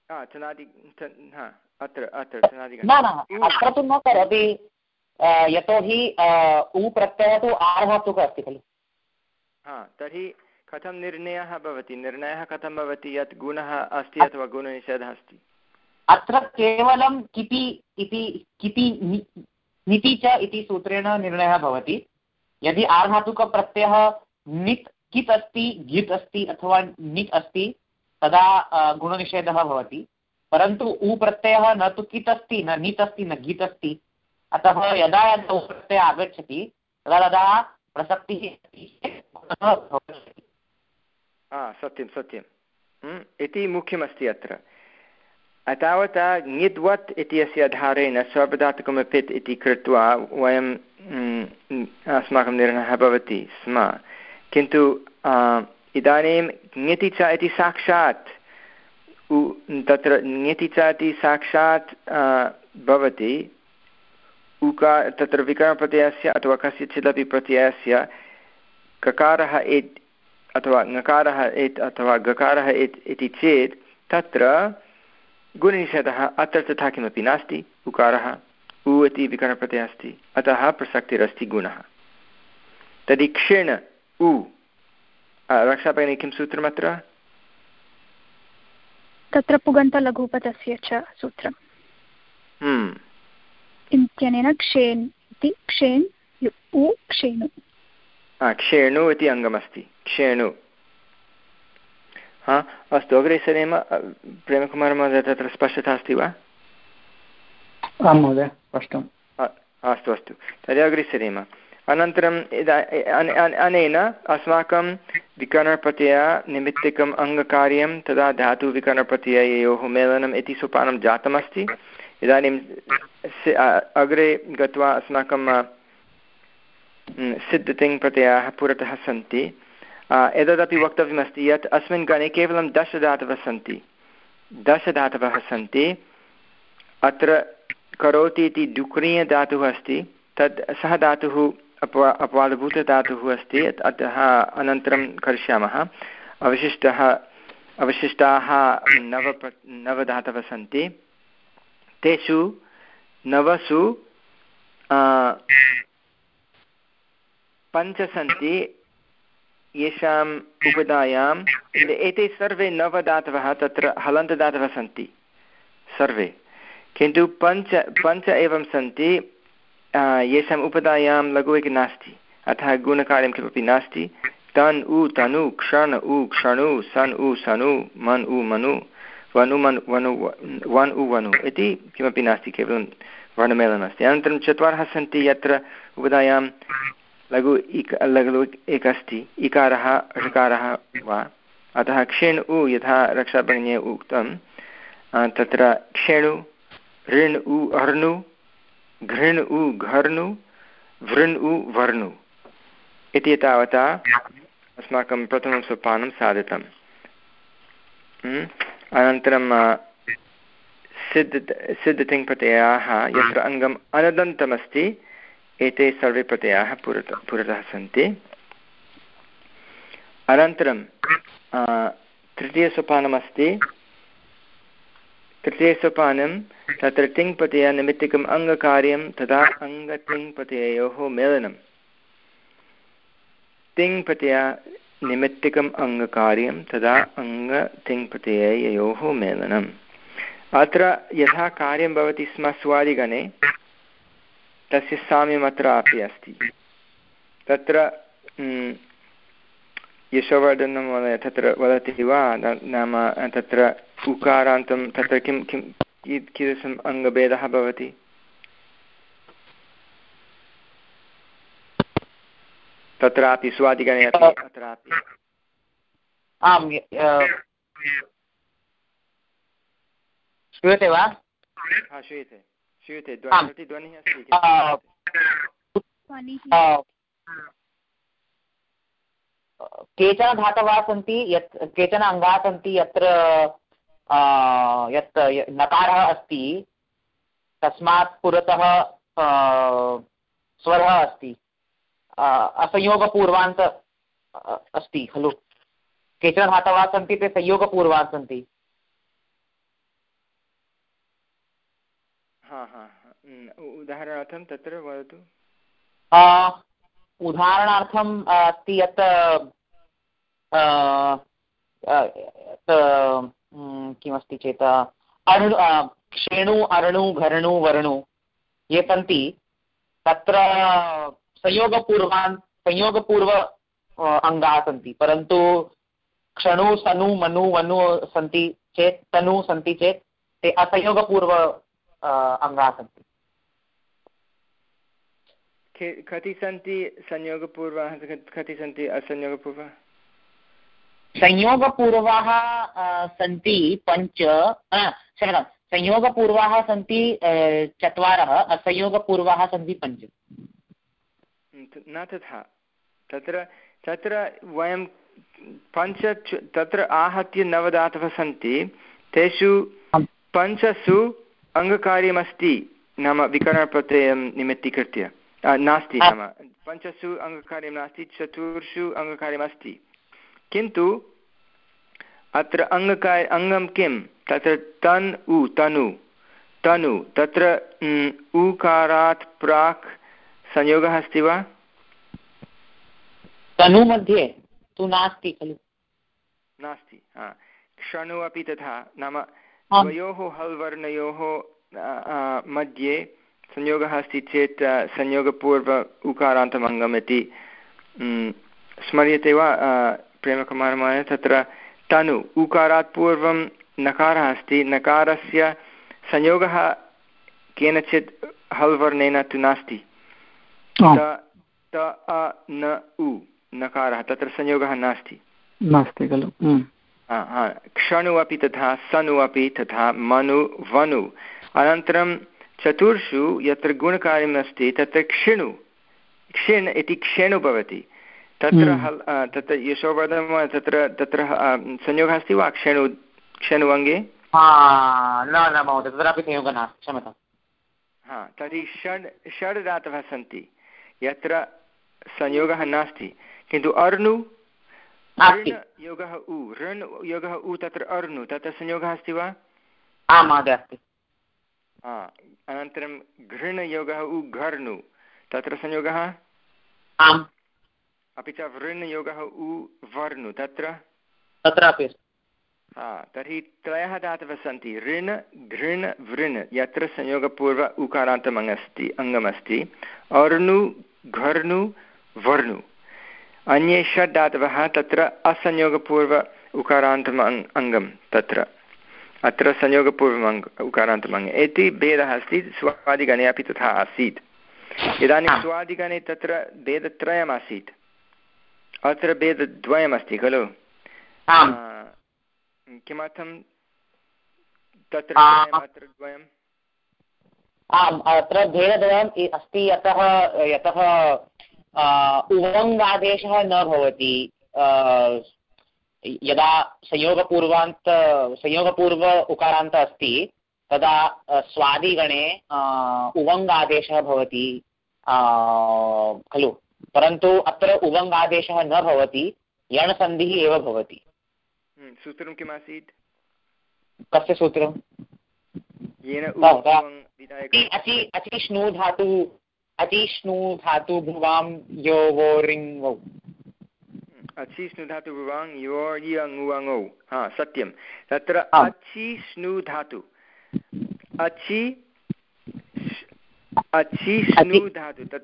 चनादि अत्र अत्र चनादिगणे न न अत्र तु न करोति यतोहि उ प्रत्ययः तु आर्धातुकः अस्ति खलु। हा तर्हि कथं निर्णयः भवति निर्णयः कथं भवति यत् गुणः अस्ति अथवा गुणनिषेधः अस्ति? अत्र केवलं किति इति किति निति च इति सूत्रेण निर्णयः भवति। यदि आर्धातुकप्रत्ययः नित् कित् अस्ति गित् अस्ति अथवा नित् अस्ति तदा गुणनिषेधः भवति, परन्तु उ प्रत्ययः न तु कित् अस्ति न नित् अस्ति न गित् अस्ति, अतः यदा यदा उ प्रत्ययः आगच्छति तदा तदा प्रसक्तिः भवति। सत्यं सत्यम् इति मुख्यमस्ति अत्र। तावता ङिद्वत् इत्यस्य आधारेण सर्वधातुकमपित् इति कृत्वा वयं अस्माकं निर्णयः भवति स्म, किन्तु इदानीं ङिति च इति साक्षात् तत्र ङिति च इति साक्षात् भवति उकार तत्र विकरणप्रत्ययस्य अथवा कस्यचिदपि प्रत्ययस्य ककारः एत् अथवा ङकारः एत् अथवा गकारः एत् इति चेत् तत्र गुणनिषेधः। अत्र तथा किमपि नास्ति, उकारः उ इति विकरणप्रत्ययः अस्ति, अतः प्रसक्तिरस्ति गुणः। तर्हि क्षिण् उ रक्षाभगिनी किं सूत्रमत्र? तत्र पुगन्तलघुपदस्य च सूत्रम् इत्यनेन क्षेन् इति क्षेन् उ क्षेणु क्षेणु इति अङ्गमस्ति क्षेणु। हा अस्तु अग्रे सरेम। प्रेमकुमारमहोदय तत्र स्पष्टता अस्ति वा? आं महोदय स्पष्टम्। अस्तु अस्तु तर्हि अग्रे सरेम। अनन्तरम् अनेन अस्माकं विकरणप्रत्ययनिमित्तिकम् अङ्गकार्यं तदा धातुविकरणप्रत्यययोः मेलनम् इति सोपानं जातमस्ति। इदानीं अग्रे गत्वा अस्माकं सिद्धतिङ्प्रत्ययाः पुरतः सन्ति। एतदपि वक्तव्यमस्ति यत् अस्मिन् गणे केवलं दशधातवः सन्ति दशधातवः सन्ति अत्र करोति इति डुक्रीयधातुः अस्ति, तद् सः धातुः अपवा अपवादभूतधातुः अस्ति, अतः अनन्तरं करिष्यामः। अवशिष्टः अवशिष्टाः नव नवधातवः सन्ति, तेषु नवसु पञ्च सन्ति येषाम् उपधायाम् एते सर्वे नवधातवः तत्र हलन्तदातवः सन्ति सर्वे, किन्तु पञ्च पञ्च एवं सन्ति येषाम् उपधायां लघु इति नास्ति, अतः गुणकार्यं किमपि नास्ति। तन् उ तनु क्षण उ क्षणु सन् उ सनु मन् उ मनु वनु मन् वनु वन् उ वनु इति किमपि नास्ति, केवलं वर्णमेलनमस्ति। अनन्तरं चत्वारः सन्ति यत्र उपधायां लघु इक लघु एक अस्ति, इकारः ऋकारः वा, अतः क्षिण् उ यथा रक्षाभगिन्या उक्तं तत्र क्षेणु ऋण् उ अर्णु घृण् उ घर्नु वृण् उ वर्णु इति तावता अस्माकं प्रथमं सोपानं साधितम्। अनन्तरं सिद्ध सिद्धतिङ्प्रत्ययाः यत्र अङ्गम् अनदन्तमस्ति एते सर्वे प्रत्ययाः पुरतः पुरतः सन्ति। अनन्तरं तृतीयसोपानमस्ति। तृतीयसोपानं तत्र तिङ्प्रत्ययनिमित्तिकम् अङ्गकार्यं तथा अङ्गतिङ्प्रत्यययोः मेलनं। तिङ्प्रत्ययनिमित्तिकम् अङ्गकार्यं तथा अङ्गतिङ्प्रत्यययोः मेलनम्। अत्र यथा कार्यं भवति स्म स्वादिगणे तस्य साम्यम् अत्रापि अस्ति। तत्र यशोवर्धनं महोदय तत्र वदति वा, नाम तत्र उकारान्तं तत्र किं किं कीदृशम् अङ्गभेदः भवति? तत्रापि स्वादिगणे अपि अत्रापि आम् श्रूयते वा? हा श्रूयते श्रूयते ध्वनिः अस्ति। केचन धातवः सन्ति यत् केचन अङ्गाः सन्ति यत्र यत् नकारः अस्ति तस्मात् पुरतः स्वरः अस्ति, असंयोगपूर्वान्त अस्ति खलु। केचन धातवः सन्ति ते संयोगपूर्वान् सन्ति। हा हा उदाहरणार्थं तत्र वदतु। उदाहरणार्थम् अस्ति यत् किमस्ति चेत् अणु क्षेणु अरणु घरणु वर्णु ये सन्ति तत्र संयोगपूर्वान् संयोगपूर्व अङ्गाः सन्ति, परन्तु क्षणु सनु मनु वनु सन्ति चेत् तनु सन्ति चेत् ते असंयोगपूर्व अङ्गाः सन्ति। कति सन्ति संयोगपूर्वाः, कति सन्ति असंयोगपूर्वाः? संयोगपूर्वाः सन्ति पञ्च, क्षम्यतां, संयोगपूर्वाः सन्ति चत्वारः, असंयोगपूर्वाः सन्ति पञ्च। न तथा, तत्र तत्र वयं पञ्च, तत्र आहत्य नवधातवः सन्ति, तेषु पञ्चसु अङ्गकार्यमस्ति, नाम विकरणप्रत्ययं निमित्तीकृत्य नास्ति, नाम पञ्चसु अङ्गकार्यं नास्ति, चतुर्षु अङ्गकार्यमस्ति, किन्तु अत्र अङ्गकार्य अङ्गं किं, तत्र तन् उ तनु तनु तत्र ऊकारात् प्राक् संयोगः अस्ति वा? तनु मध्ये तु नास्ति खलु। नास्ति। क्षणु अपि तथा, नाम द्वयोः हल् वर्णयोः मध्ये संयोगः अस्ति चेत् संयोगपूर्व उकारान्तम् अङ्गम् इति स्मर्यते वा प्रेमकुमारमहोदय? तत्र तनु उकारात् पूर्वं नकारः अस्ति, नकारस्य संयोगः केनचित् हल् वर्णेन तु नास्ति, त अ न उ नकारः, तत्र संयोगः नास्ति नास्ति खलु। क्षणु अपि तथा, सनु अपि तथा, मनु वनु। अनन्तरं चतुर्षु यत्र गुणकार्यम् अस्ति तत्र क्षिणु क्षिण् इति क्षेणु भवति, तत्र हल् तत्र यशोवर्धन तत्र तत्र संयोगः अस्ति वा क्षेणु क्षेणु अङ्गे? न न महोदय, तत्रापि संयोगः नास्ति, क्षम्यताम्। हा, तर्हि षड् षड् धातवः सन्ति यत्र संयोगः नास्ति, किन्तु अर्नु ऋण योगः उ ऋण योगः उ तत्र अर्नु तत्र संयोगः अस्ति वा? आम् महोदय अस्ति। अनन्तरं घृणयोगः उ घर्नु तत्र संयोगः? आम्। अपि च वृणयोगः उ वर्नु तत्र तत्रापि अस्ति। हा, तर्हि त्रयः धातवः सन्ति, ऋण घृण वृण, यत्र संयोगपूर्व उकारान्तम् अङ्गमस्ति अङ्गमस्ति अर्नु घर्नु वर्णु। अन्ये षड् धातवः तत्र असंयोगपूर्व उकारान्तम् अङ्गं, तत्र अत्र संयोगपूर्वम् अङ्ग उकारान्तम् अङ्गम् इति भेदः अस्ति। स्वादिगणे अपि तथा आसीत्। इदानीं स्वादिगणे तत्र भेदत्रयमासीत्, अत्र भेदद्वयमस्ति खलु। किमर्थं तत्र अत्र द्वयम्? आम्, अत्र भेदद्वयम् अस्ति यतः यतः उवङ्गादेशः न भवति। यदा संयोगपूर्वान्त संयोगपूर्व उकारान्त अस्ति तदा स्वादिगणे उवङ्गादेशः भवति खलु, परन्तु अत्र उवङ्गादेशः न भवति, यणसन्धिः एव भवति। सूत्रं किमासीत्? कस्य सूत्रं? येन अचिष्णु धातु अचिष्णु धातु भुवां यो वो रिङ्गौ। अचिष्णु धातु भुवां यो यङौ। हा, सत्यं। तत्र अचिष्णु धातु अचि अचिष्णु धातु तत्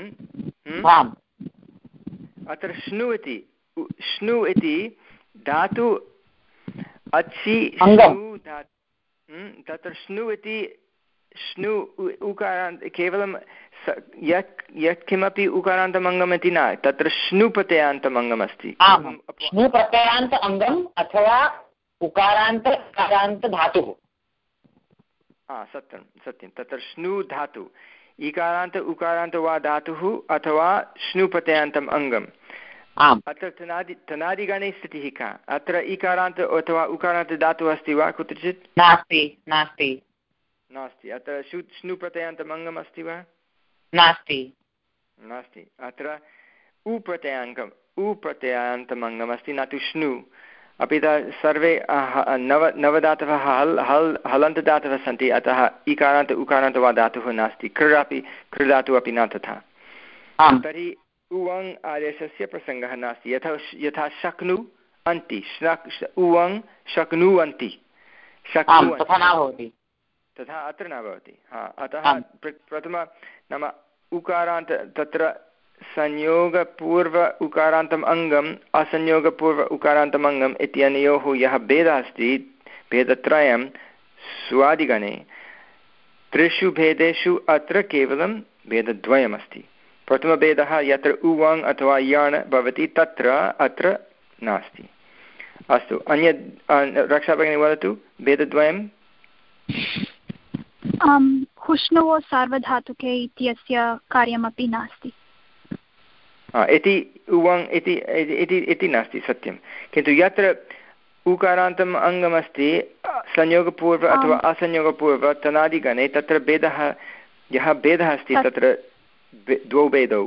अत्र श्नु इति श्नु इति धातु अच्छि श्नु धातु तत्र श्नु इति श्नु उकारान्त केवलं यत् यत्किमपि उकारान्तम् अङ्गम् इति न, तत्र श्नु प्रत्ययान्तम् अङ्गमस्ति। श्नु प्रत्ययान्त अङ्गम् अथवा उकारान्त उकारान्त धातुः। हा, सत्यं सत्यं, तत्र श्नु धातु इकारान्त उकारान्त वा धातुः अथवा श्नु प्रत्ययान्तम् अङ्गम्। अत्र तनादि तनादिगणे स्थितिः का? अत्र इकारान्त अथवा उकारान्त धातुः अस्ति वा कुत्रचित्? नास्ति नास्ति नास्ति। अत्र शु श्नु प्रत्ययान्तम् अङ्गम् अस्ति वा? नास्ति नास्ति। अत्र उ प्रत्ययाङ्गम् उ प्रत्ययान्तम् अङ्गम् अस्ति, न तु श्नु। अपि च सर्वे नव नवधातवः हल् हल् हलन्तदातवः सन्ति, अतः इकारान्त उकारान्त वा धातुः नास्ति। कृ कृधातुः अपि न तथा। तर्हि उवङ् आदेशस्य प्रसङ्गः नास्ति। यथा यथा शक्नु अन्ति, शक् उवङ् शक्नुवन्ति शक्नुवन्ति तथा अत्र न भवति। हा, अतः प्रथम नाम उकारान्त तत्र संयोगपूर्व उकारान्तम् अङ्गम् असंयोगपूर्व उकारान्तम् अङ्गम् इत्यनयोः यः भेदः अस्ति, भेदत्रयं स्वादिगणे, त्रिषु भेदेषु अत्र केवलं भेदद्वयमस्ति। प्रथमभेदः यत्र उवङ् अथवा यण् भवति तत्र अत्र नास्ति। अस्तु, अन्यद् रक्षाभगिनी वदतु भेदद्वयं। हुष्णुवो सार्वधातुके इत्यस्य कार्यमपि नास्ति इति उवङ् इति इति नास्ति, सत्यं। किन्तु यत्र उकारान्तम् अङ्गमस्ति संयोगपूर्व अथवा असंयोगपूर्व तनादिगणे तत्र भेदः, यः भेदः अस्ति तत्र द्वौ भेदौ।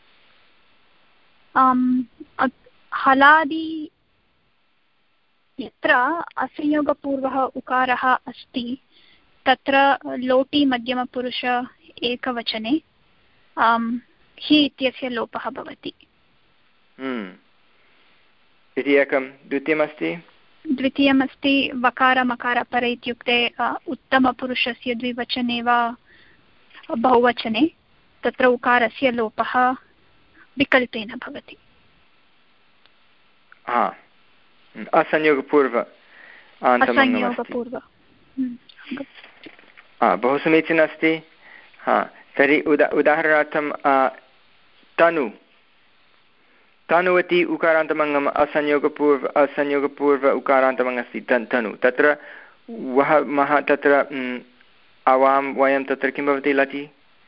हलादि यत्र असंयोगपूर्वः उकारः अस्ति तत्र लोटि मध्यमपुरुष एकवचने हि इत्यस्य लोपः भवति। इति एकं। द्वितीयमस्ति द्वितीयमस्ति वकारमकारपरे इत्युक्ते उत्तमपुरुषस्य द्विवचने वा बहुवचने तत्र उकारस्य लोपः विकल्पेन भवति। हा, असंयोगपूर्व असंयोगपूर्व बहु समीचीनम् अस्ति। हा, तर्हि उदा उदाहरणार्थं तनु तनु इति उकारान्तमङ्गम् असंयोगपूर्व असंयोगपूर्व उकारान्तमङ्गम् अस्ति तनु। तत्र वः मः तत्र आवां वयं तत्र किं भवति लटि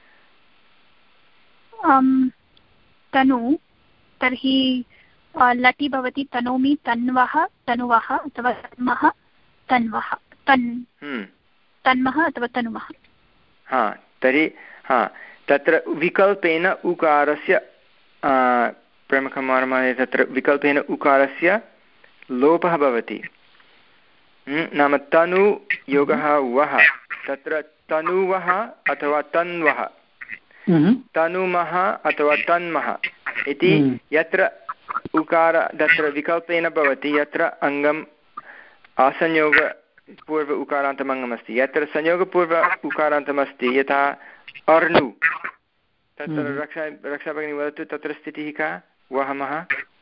तनु, तर्हि लटि भवति तनोमि तन्वः तनुवः अथवा तन्मः तन्वः तन् तन्मः अथवा तनुमः। हा, तर्हि हा तत्र विकल्पेन उकारस्य प्रमुखमार्माणे तत्र विकल्पेन उकारस्य लोपः भवति। नाम तनु योगः वः, तत्र तनुवः अथवा तन्वः, तनुमः अथवा तन्मः इति यत्र उकार तत्र विकल्पेन भवति, यत्र अङ्गम् असंयोगपूर्व उकारान्तमङ्गमस्ति। यत्र संयोगपूर्व उकारान्तमस्ति यथा अर्नु, तत्र रक्षा रक्षाभगिनी वदतु तत्र स्थितिः का वहमः।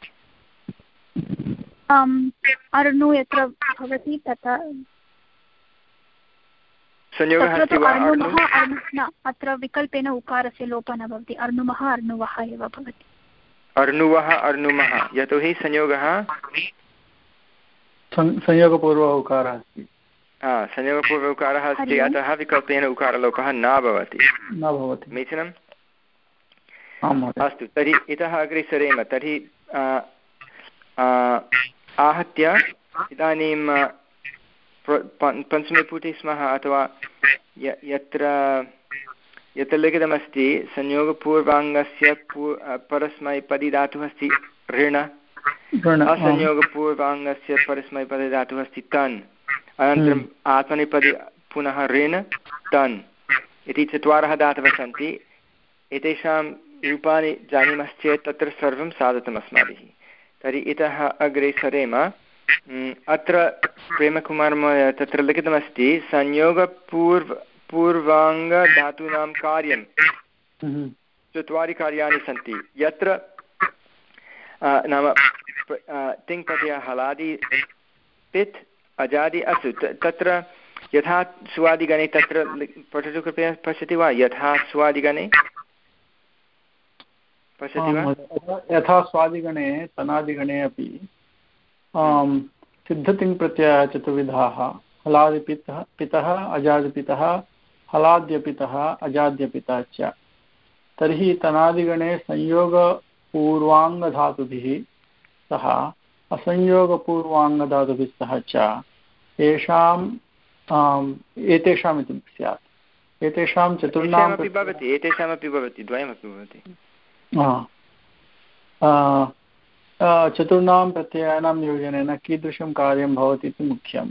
अर्नु यत्र भवति तथा संयोगः अस्ति वा? अत्र विकल्पेन उकारस्य लोपः न भवति, अर्नुमः अर्नुवः एव भवति। अर्नुवः अर्नुमः, यतोहि संयोगः संयोगपूर्व उकारः अस्ति। हा, संयोगपूर्व उकारः अस्ति, अतः विकल्पेन उकारलोपः न भवति न भवति समीचीनम्। अस्तु, तर्हि इतः अग्रे सरेम। तर्हि आहत्य इदानीं पञ्चमे पुटे स्मः, अथवा यत्र यत्र लिखितमस्ति संयोगपूर्वाङ्गस्य पू परस्मैपदी धातुः अस्ति ऋण, असंयोगपूर्वाङ्गस्य परस्मैपदी धातुः अस्ति तन्, अनन्तरम् आत्मनेपदी पुनः ऋण तन् इति चत्वारः धातवः सन्ति। एतेषां रूपाणि जानीमश्चेत् तत्र सर्वं साधितम् अस्माभिः। तर्हि इतः अग्रे सरेम। अत्र प्रेमकुमारमहोदय तत्र लिखितमस्ति संयोगपूर्व पूर्वाङ्गधातूनां कार्यं चत्वारि कार्याणि सन्ति। यत्र नाम तिङ् प्रत्ययः हलादि पित् अजादि असु, तत्र यथा स्वादिगणे तत्र पठतु कृपया, पश्यति वा? यथा स्वादिगणे पश्यति वा? यथा स्वादिगणे तनादिगणे अपि सिद्धतिङ् प्रत्ययः चतुर्विधाः, हलादिपितः पितः अजादिपितः हलाद्यपितः अजाद्यपितः च। तर्हि तनादिगणे संयोगपूर्वाङ्गधातुभिः सह असंयोगपूर्वाङ्गधातुभिः सह च एषाम् एतेषाम् इति स्यात्। एतेषां चतुर्णां भवति एतेषामपि भवति द्वयमपि भवति। चतुर्णां प्रत्ययानां योजनेन कीदृशं कार्यं भवति इति मुख्यम्।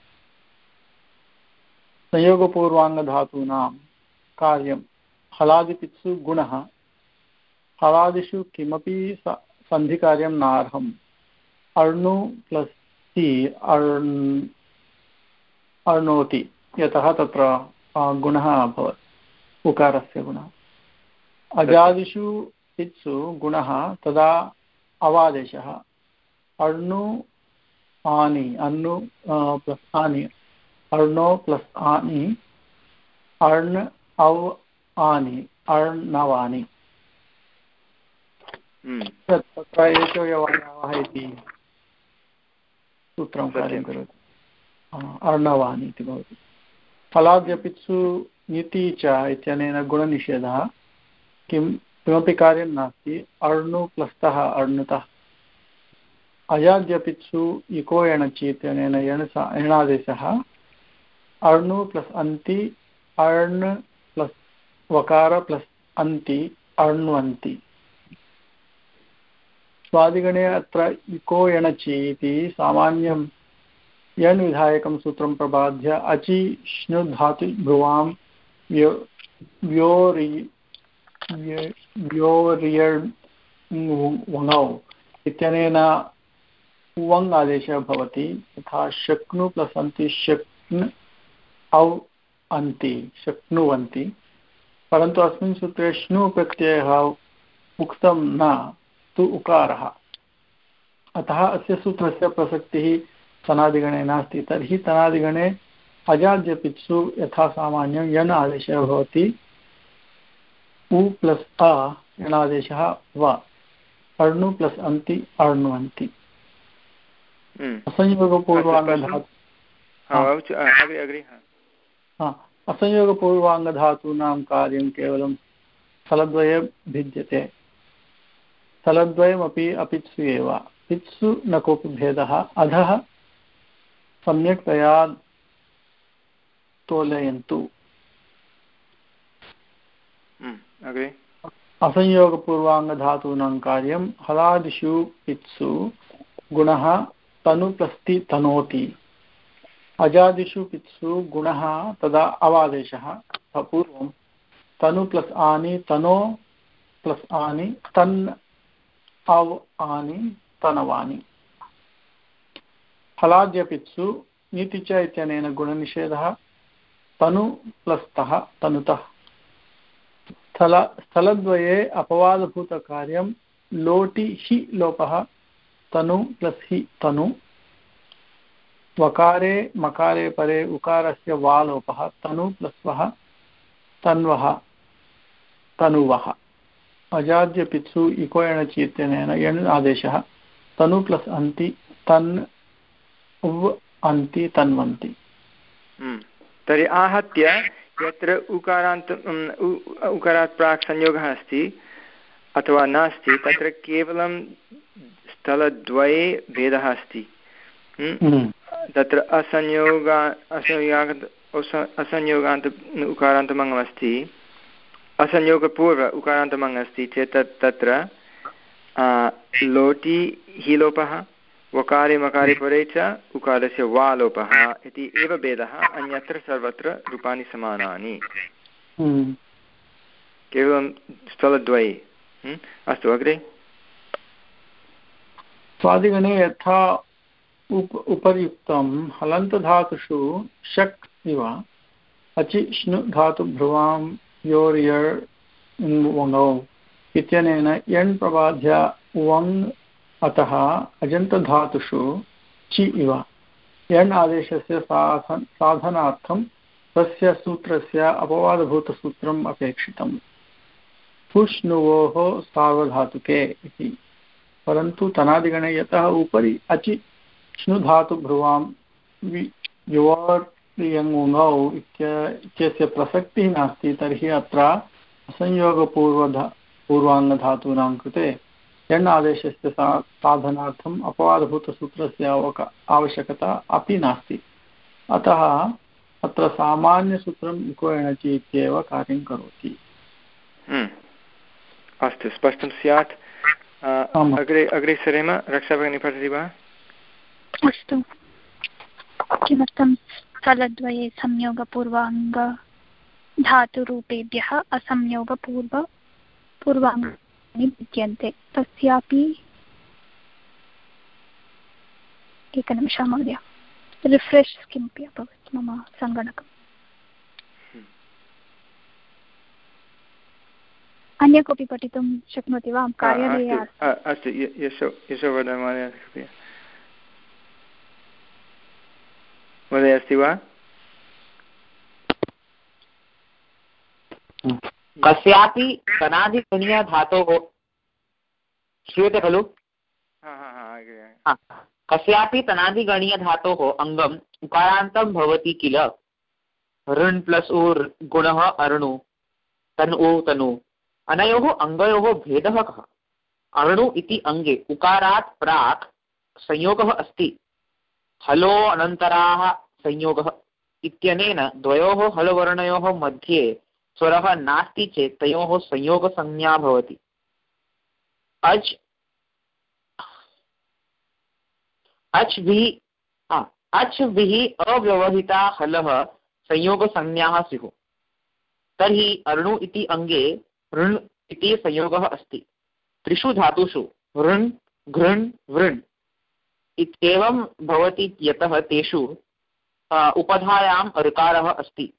संयोगपूर्वाङ्गधातूनां कार्यं हलादिपित्सु गुणः हलादिषु किमपि सन्धिकार्यं नार्हम्। अर्णु प्लस् ति अर् अर्णोति यतः तत्र गुणः अभवत् उकारस्य गुणः। अजादिषु पित्सु गुणः तदा अवादेशः अर्णु आनि अर्णु प्लस् आनि अर्णो प्लस् आनि अर्ण अव आनि अर्णवानि तत्र एकव्यवायावः इति सूत्रं कार्यं करोति। अर्णवानि इति भवति। फलाद्यपित्सु नीति च इत्यनेन गुणनिषेधः किं किमपि कार्यं नास्ति। अर्णु प्लस्तः अर्णुतः। अयाद्यपित्सु इको एणचि इत्यनेन एण एणादेशः अर्णु प्लस् अन्ति अर्ण प्लस् वकार प्लस् अन्ति अर्ण्वन्ति। स्वादिगणे अत्र इको एणचि इति सामान्यं यण् विधायकं सूत्रं प्रबाध्य अचि श्नु धातु भ्रुवां व्योरि व्योर्यणौ इत्यनेन वङ् आदेशः भवति। यथा शक्नु प्लस् अन्ति शक्न् औ अन्ति शक्नुवन्ति। परन्तु अस्मिन् सूत्रे श्नु प्रत्ययः उक्तं न तु उकारः। अतः अस्य सूत्रस्य प्रसक्तिः तनादिगणे नास्ति। तर्हि तनादिगणे अजाद्यपित्सु यथा सामान्यं यण् आदेशः भवति उ प्लस् अ यणादेशः व अर्णु प्लस् अन्ति अर्ण्वन्ति। असंयोगपूर्वाङ्गधातूनां कार्यं केवलं स्थलद्वये भिद्यते। स्थलद्वयमपि अपित्सु एव। पित्सु न कोऽपि भेदः। अधः सम्यक्तया तोलयन्तु। असंयोगपूर्वाङ्गधातूनां कार्यं हलादिषु पित्सु गुणः तनु प्लस्ति तनोति। अजादिषु पित्सु गुणः तदा अवादेशः पूर्वं तनु प्लस् आनि तनो प्लस् आनि तन् अव आनि तनवानि। फलाद्यपित्सु नीति च इत्यनेन गुणनिषेधः तनु प्लस्तः तनुतः। स्थल स्थलद्वये अपवादभूतकार्यं लोटि हि लोपः तनु प्लस् हि तनु। वकारे मकारे परे उकारस्य वा लोपः तनु प्लस् वः तन्वः तनुवः। अजाद्यपित्सु इको एणचि इत्यनेन यण् आदेशः तनु प्लस् अन्ति तन् उव् अन्ति तन्वन्ति। तर्हि आहत्य यत्र उकारान्त उकारात् प्राक् संयोगः अस्ति अथवा नास्ति तत्र केवलं स्थलद्वये भेदः अस्ति। तत्र असंयोगा असंयोगान्त असंयोगान्त उकारान्तमङ्गमस्ति असंयोगपूर्व उकारान्तमङ्गम् अस्ति चेत् तत्र लोटि हि लोपः वकारे मकारे परे च उकारस्य वा लोपः इति एव भेदः। अन्यत्र सर्वत्र रूपाणि समानानि केवलं स्थलद्वये। अस्तु अग्रे। स्वादिगणे यथा उप उपर्युक्तं हलन्तधातुषु शक् इव अचि श्नु धातु भ्रुवां योर्यर् वङौ इत्यनेन यण् प्रबाध्य वङ् अतः अजन्तधातुषु चि इव यण् आदेशस्य साधन साधनार्थं तस्य सूत्रस्य अपवादभूतसूत्रम् अपेक्षितम्। पुष्णुवोः सार्वधातुके इति। परन्तु तनादिगणे यतः उपरि अचि श्नु धातु भ्रुवां योर्यङौ इत्यस्य प्रसक्तिः नास्ति तर्हि अत्र असंयोगपूर्वधा पूर्वाङ्गधातूनां कृते यण् आदेशस्य साधनार्थम् अपवादभूतसूत्रस्य आवश्यकता अपि नास्ति। अतः अत्र सामान्यसूत्रम् इको एणचि इत्येव कार्यं करोति। अस्तु स्पष्टं स्यात्। अग्रे अग्रे सरेम। रक्षाभगिनी पठति वा? अस्तु। किमर्थं स्थलद्वये संयोगपूर्वाङ्ग धातुरूपेभ्यः असंयोगपूर्व पूर्वाङ्गानि विद्यन्ते? तस्यापि एकनिमिषः महोदय, रिफ्रेश् किमपि अभवत् मम सङ्गणकम्। अन्य कोऽपि पठितुं शक्नोति वा? कार्यालये अस्तु, यशोवर्धन महोदय अस्ति वा? कस्यापि तनादिगणीयधातोः श्रूयते खलु? कस्यापि तनादिगणीयधातोः अङ्गम् उकारान्तं भवति किल? ऋन् प्लस् उ गुणः अरणु, तन् उ तनु। अनयोः अङ्गयोः भेदः कः? अरणु इति अङ्गे उकारात् प्राक् संयोगः अस्ति। हलो अनन्तराः संयोगः इत्यनेन द्वयोः हलवर्णयोः मध्ये स्वरः नास्ति चेत् तयोः संयोगसंज्ञा भवति। अच् अच् भिः अच् भिः अव्यवहिता हलः संयोगसंज्ञाः स्युः। तर्हि अरणु इति अङ्गे ऋण् इति संयोगः अस्ति। त्रिषु धातुषु ऋण् घृण् वृण् इत्येवं भवति यतः तेषु उपधायाम् ऋकारः अस्ति।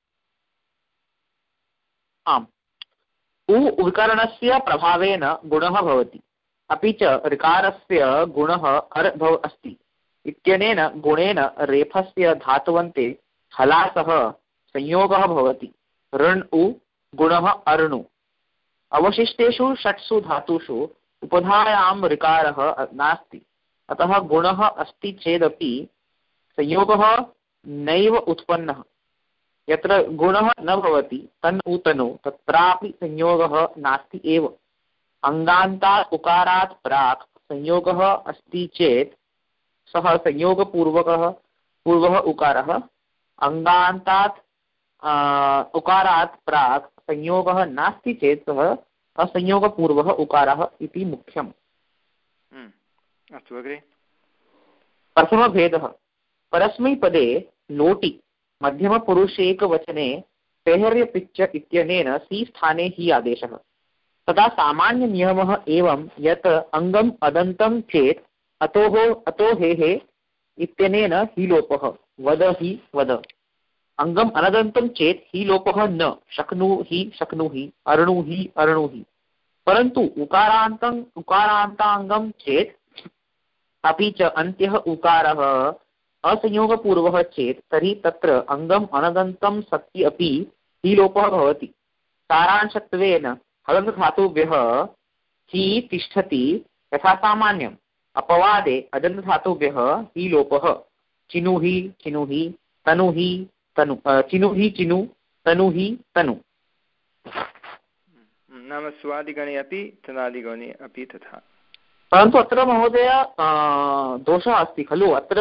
आम्, उ विकरणस्य प्रभावेन गुणः भवति, अपि च ऋकारस्य गुणः अर् भव अस्ति इत्यनेन गुणेन रेफस्य धातुवन्ते हलासः संयोगः भवति। ऋण् उ गुणः अर्णु। अवशिष्टेषु षट्सु धातुषु उपधायां ऋकारः नास्ति, अतः गुणः अस्ति चेदपि संयोगः नैव उत्पन्नः। यत्र गुणः न भवति तन् उतनु तत्रापि संयोगः नास्ति एव। अङ्गान्तात् उकारात् प्राक् संयोगः अस्ति चेत् सः संयोगपूर्वकः पूर्वः उकारः। अङ्गान्तात् उकारात् प्राक् संयोगः नास्ति चेत् सः असंयोगपूर्वः उकारः इति मुख्यम्। अस्तु, अग्रे। प्रथमभेदः। परस्मैपदे लोटि मध्यमपुरुषेकवचने पेहर्यपिच्च इत्यनेन सी स्थाने हि आदेशः। तदा सामान्यनियमः एवं यत् अङ्गम् अदन्तं चेत् अतोः अतोहेः इत्यनेन हि लोपः। वद हि वद। अङ्गम् अनदन्तं चेत् हि लोपः न। शक्नुहि शक्नुहि, अर्णुहि अर्णुहि। परन्तु उकारान्तं उकारान्ताङ्गं चेत् अपि च अन्त्यः उकारः असंयोगपूर्वः चेत् तर्हि तत्र अङ्गम् अनदन्तं सति अपि हि लोपः भवति। सारांशत्वेन हलन्तधातुभ्यः हि तिष्ठति यथा सामान्यम्। अपवादे अजन्तधातुभ्यः हि लोपः। चिनुहि चिनुहि, तनुहि तनु, चिनुहि चिनु, तनुहि तनु। नाम स्वादिगणे अपि तनादिगणे अपि तथा। परन्तु अत्र महोदय दोषः अस्ति खलु। अत्र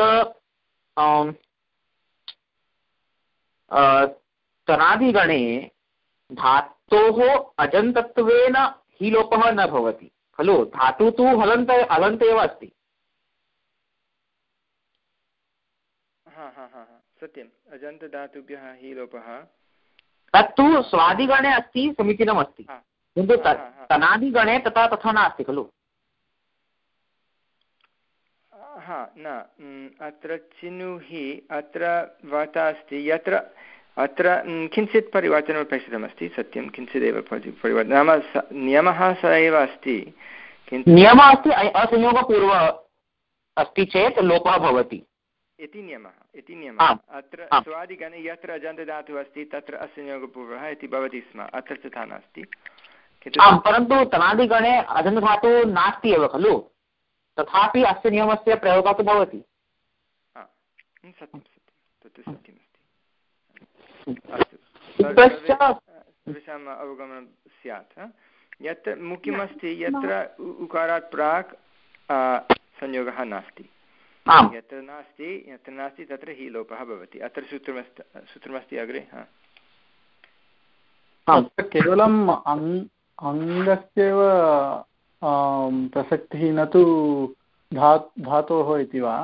तनादिगणे धातोः अजन्तत्वेन हि लोपः न भवति खलु। धातु तु हलन्त हलन्त एव अस्ति। हा हा हा सत्यम्। अजन्तधातुभ्यः हि लोपः तत्तु स्वादिगणे अस्ति, समीचीनमस्ति, किन्तु तनादिगणे तथा तथा नास्ति खलु। हा न, अत्र चिनुहि अत्र वार्ता अस्ति यत्र अत्र किञ्चित् परिवर्तनम् अपेक्षितमस्ति। सत्यं, किञ्चिदेव परिवर्तनं। नाम नियमः स एव अस्ति, किन्तु नियमः अस्ति असंयोगपूर्व अस्ति चेत् लोपः भवति इति नियमः इति नियमः अत्र स्वादिगणे यत्र अजन्तधातुः अस्ति तत्र असंयोगपूर्वः इति भवति स्म। अत्र तथा नास्ति। परन्तु तनादिगणे अजन्तधातुः नास्ति एव खलु, तथापि अस्य नियमस्य प्रयोगः तु भवति। सत्यं सत्यं, तत्तु सत्यमस्ति। सर्वेषाम् अवगमनं स्यात्। यत् मुख्यमस्ति यत्र उकारात् प्राक् संयोगः नास्ति, यत्र नास्ति यत्र नास्ति तत्र हि लोपः भवति। अत्र सूत्रमस्ति सूत्रमस्ति अग्रे। केवलम् अङ्गस्यैव प्रसक्तिः न तु धा धातोः इति वा?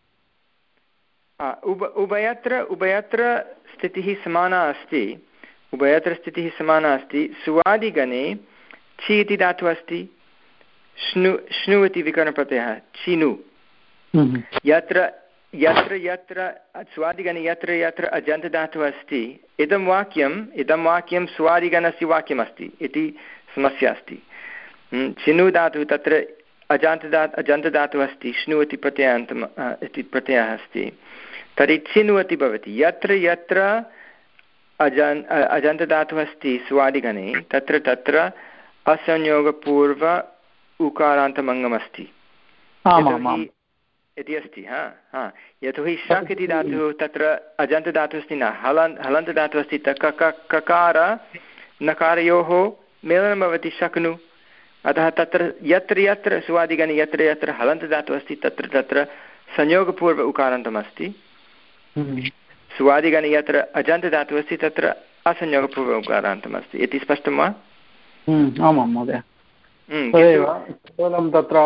उभ उभयत्र उभयत्र स्थितिः समाना अस्ति उभयत्र स्थितिः समाना अस्ति सुवादिगणे छि इति धातुः अस्ति श्नु श्नु इति विकरणप्रत्ययः छिनु यत्र यत्र यत्र स्वादिगणे यत्र यत्र अजन्तधातुः अस्ति इदं वाक्यम् इदं वाक्यं स्वादिगणस्य वाक्यमस्ति इति समस्या अस्ति छिनु धातुः तत्र अजान्तदात् अजन्तधातुः अस्ति श्नु इति प्रत्ययान्तम् इति प्रत्ययः अस्ति तर्हि छिनु इति भवति यत्र यत्र अजन् अजन्तधातुः अस्ति स्वादिगणे तत्र तत्र असंयोगपूर्व उकारान्तमङ्गमस्ति इति अस्ति हा हा यतोहि शक् इति धातुः तत्र अजन्तधातुः अस्ति न हलन् हलन्तधातुः अस्ति ककार नकारयोः मेलनं भवति शक्नु अतः तत्र यत्र यत्र स्वादिगणे यत्र यत्र हलन्तधातुः अस्ति तत्र तत्र संयोगपूर्व उकारान्तमस्ति स्वादिगणे यत्र अजन्तधातुः अस्ति तत्र असंयोगपूर्व उकारान्तमस्ति इति स्पष्टं वा? आमां महोदय तदेव केवलं तत्र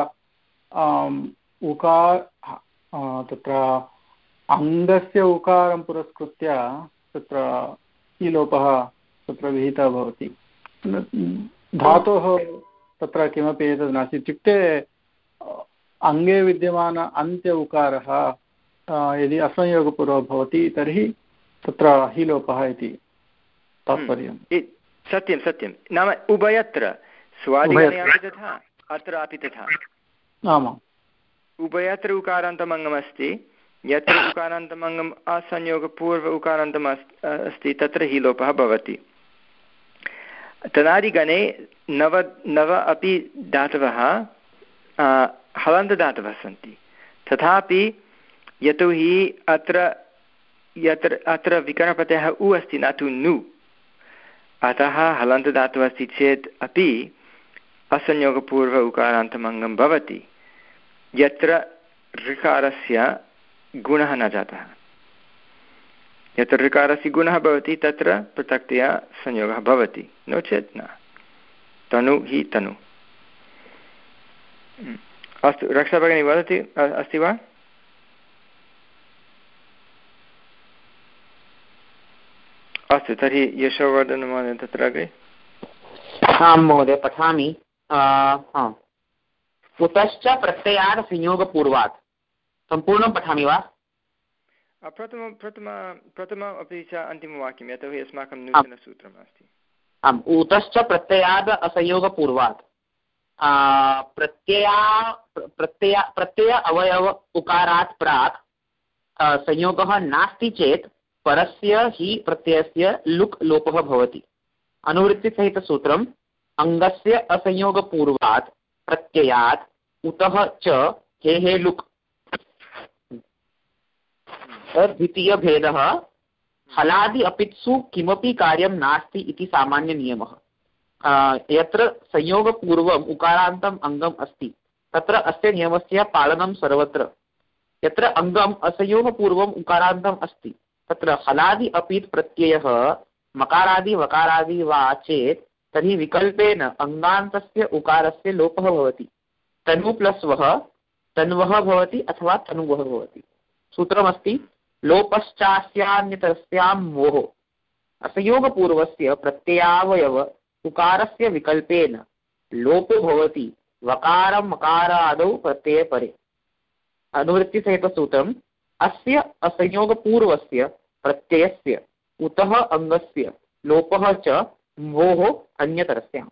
उकार तत्र अङ्गस्य उकारं पुरस्कृत्य तत्र ईलोपः तत्र विहितः भवति धातोः तत्र किमपि एतद् नास्ति इत्युक्ते अङ्गे विद्यमान अन्त्य उकारः यदि असंयोगपूर्वः भवति तर्हि तत्र हीलोपः इति तात्पर्यं सत्यं सत्यं नाम उभयत्र स्वादिगणे अपि तथा अत्रापि तथा आमाम् उभयत्र उकारान्तमङ्गमस्ति यत्र उकारान्तमङ्गम् असंयोगपूर्व उकारान्तम् अस्ति तत्र हि लोपः भवति तदादिगणे नव नव अपि धातवः हलन्तधातवः सन्ति तथापि यतोहि अत्र यत्र अत्र विकरणप्रत्ययः उ अस्ति न तु नु अतः हलन्तधातुः अस्ति चेत् अपि असंयोगपूर्व उकारान्तमङ्गं भवति यत्र ऋकारस्य गुणः न जातः यत्र ऋकारस्य गुणः भवति तत्र पृथक्तया संयोगः भवति नो चेत् न तनु हि तनु अस्तु रक्षाभगिनी वदति अस्ति वा? अस्तु तर्हि यशोवर्धनमहोदय तत्र अग्रे आं महोदय पठामि कुतश्च प्रत्ययात् संयोगपूर्वात् सम्पूर्णं पठामि वा? प्रथमं प्रथम प्रथमम् अपि च अन्तिमवाक्यं यतोहि अस्माकं नूतनसूत्रम् अस्ति आम् उतश्च प्रत्ययात् असंयोगपूर्वात् प्रत्यया प्रत्यय प्रत्यय अवयव उकारात् प्राक् संयोगः नास्ति चेत् परस्य हि प्रत्ययस्य लुक् लोपः भवति अनुवृत्तिसहितसूत्रम् अङ्गस्य असंयोगपूर्वात् प्रत्ययात् उतः च हे हे लुक् द्वितीयभेदः हलादि अपित्सु किमपि कार्यं नास्ति इति सामान्यनियमः यत्र संयोगपूर्वम् उकारान्तम् अङ्गम् अस्ति तत्र अस्य नियमस्य पालनं सर्वत्र यत्र अङ्गम् असंयोगपूर्वम् उकारान्तम् अस्ति तत्र हलादि अपित् प्रत्ययः मकारादि वकारादि वा चेत् तर्हि विकल्पेन अङ्गान्तस्य उकारस्य लोपः भवति तनु प्लस् वः तन्वः भवति अथवा तनुवः भवति सूत्रमस्ति लोपश्चास्यान्यतरस्यां मोः असंयोगपूर्वस्य प्रत्ययावयव उकारस्य विकल्पेन लोपो भवति वकारं मकारादौ प्रत्ययपरे अनुवृत्तिसहितसूत्रम् अस्य असंयोगपूर्वस्य प्रत्ययस्य उतः अङ्गस्य लोपः च मोः अन्यतरस्याम्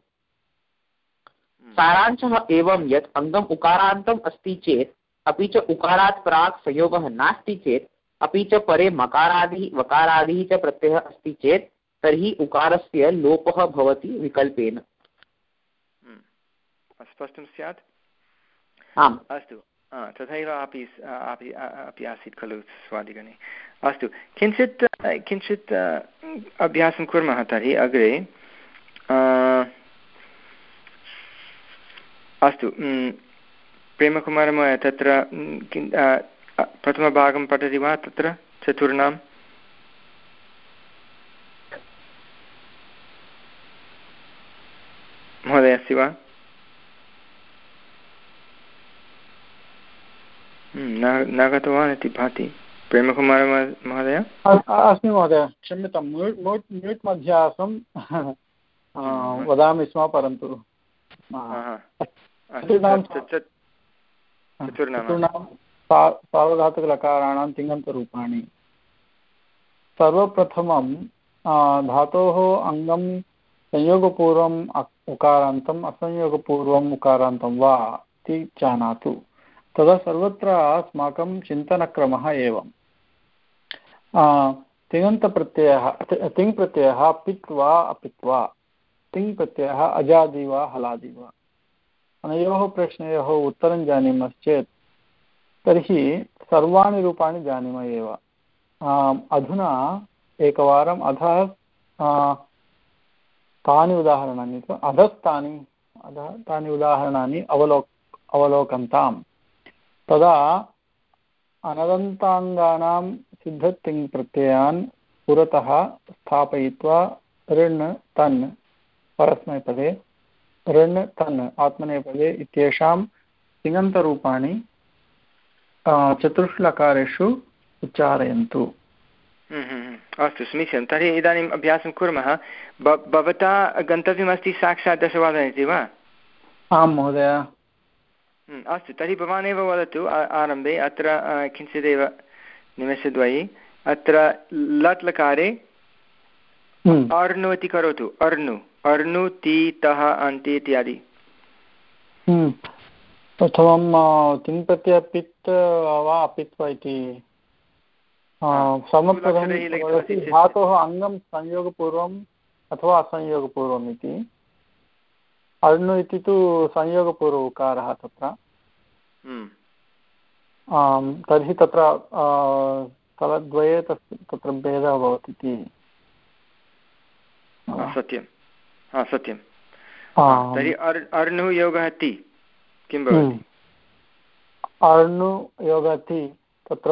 सारांशः एवं यत् अङ्गम् उकारान्तम् अस्ति चेत् अपि च उकारात् प्राक् संयोगः नास्ति चेत् अपि च परे मकारादिः वकारादिः च प्रत्ययः अस्ति चेत् तर्हि उकारस्य लोपः भवति विकल्पेन स्पष्टं स्यात् आम् अस्तु तथैव अपि अपि अपि आसीत् खलु स्वादिगणे अस्तु किञ्चित् किञ्चित् अभ्यासं कुर्मः तर्हि अग्रे अस्तु प्रेमकुमारमहोदय तत्र प्रथमभागं पठति वा तत्र चतुर्णां महोदय अस्ति वा न गतवान् इति भाति। प्रेमकुमार महोदय अस्मि महोदय, क्षम्यतां, म्यूट् म्यूट् म्यूट् मध्ये आसं, वदामि स्म परन्तु सार्वधातुकलकाराणां तिङन्तरूपाणि। सर्वप्रथमं धातोः अङ्गं संयोगपूर्वम् उकारान्तम् असंयोगपूर्वम् उकारान्तं वा इति जानातु। तदा सर्वत्र अस्माकं चिन्तनक्रमः एवं तिङन्तप्रत्ययः तिङ्प्रत्ययः पित् वा अपित् वा, तिङ्प्रत्ययः अजादि वा हलादि वा। अनयोः प्रश्नयोः उत्तरं जानीमश्चेत् तर्हि सर्वाणि रूपाणि जानीमः एव। अधुना एकवारम् अधः तानि उदाहरणानि अधस्तानि अधः तानि उदाहरणानि अवलोक अवलोकन्ताम्। तदा अनदन्ताङ्गानां सिद्धतिङ्प्रत्ययान् पुरतः स्थापयित्वा ऋण् तन् परस्मैपदे, ऋण् तन् आत्मनेपदे इत्येषां तिङन्तरूपाणि चतुर्लकारेषु उच्चारयन्तु। अस्तु, समीचीनं। तर्हि इदानीम् अभ्यासं कुर्मः। भवता गन्तव्यमस्ति साक्षात् दशवादने इति वा? आं महोदय। अस्तु, तर्हि भवानेव वदतु आरम्भे। अत्र किञ्चिदेव निमेषद्वये अत्र लट् लकारे अर्नु इति करोतु। अर्नु अर्नु ति तः अन्ति इत्यादि। प्रथमं तिङ्प्रत्यय पित् वा अपित् वा इति धातोः अङ्गं संयोगपूर्वम् अथवा असंयोगपूर्वम् इति। अर्नु इति तु संयोगपूर्व उकारः तत्र। तर्हि तत्र स्थलद्वये तत्र भेदः भवति इति। सत्यं, हा सत्यं। तर्हि अर्नुः योगः ति किं भवति? अर्नु योगः ति तत्र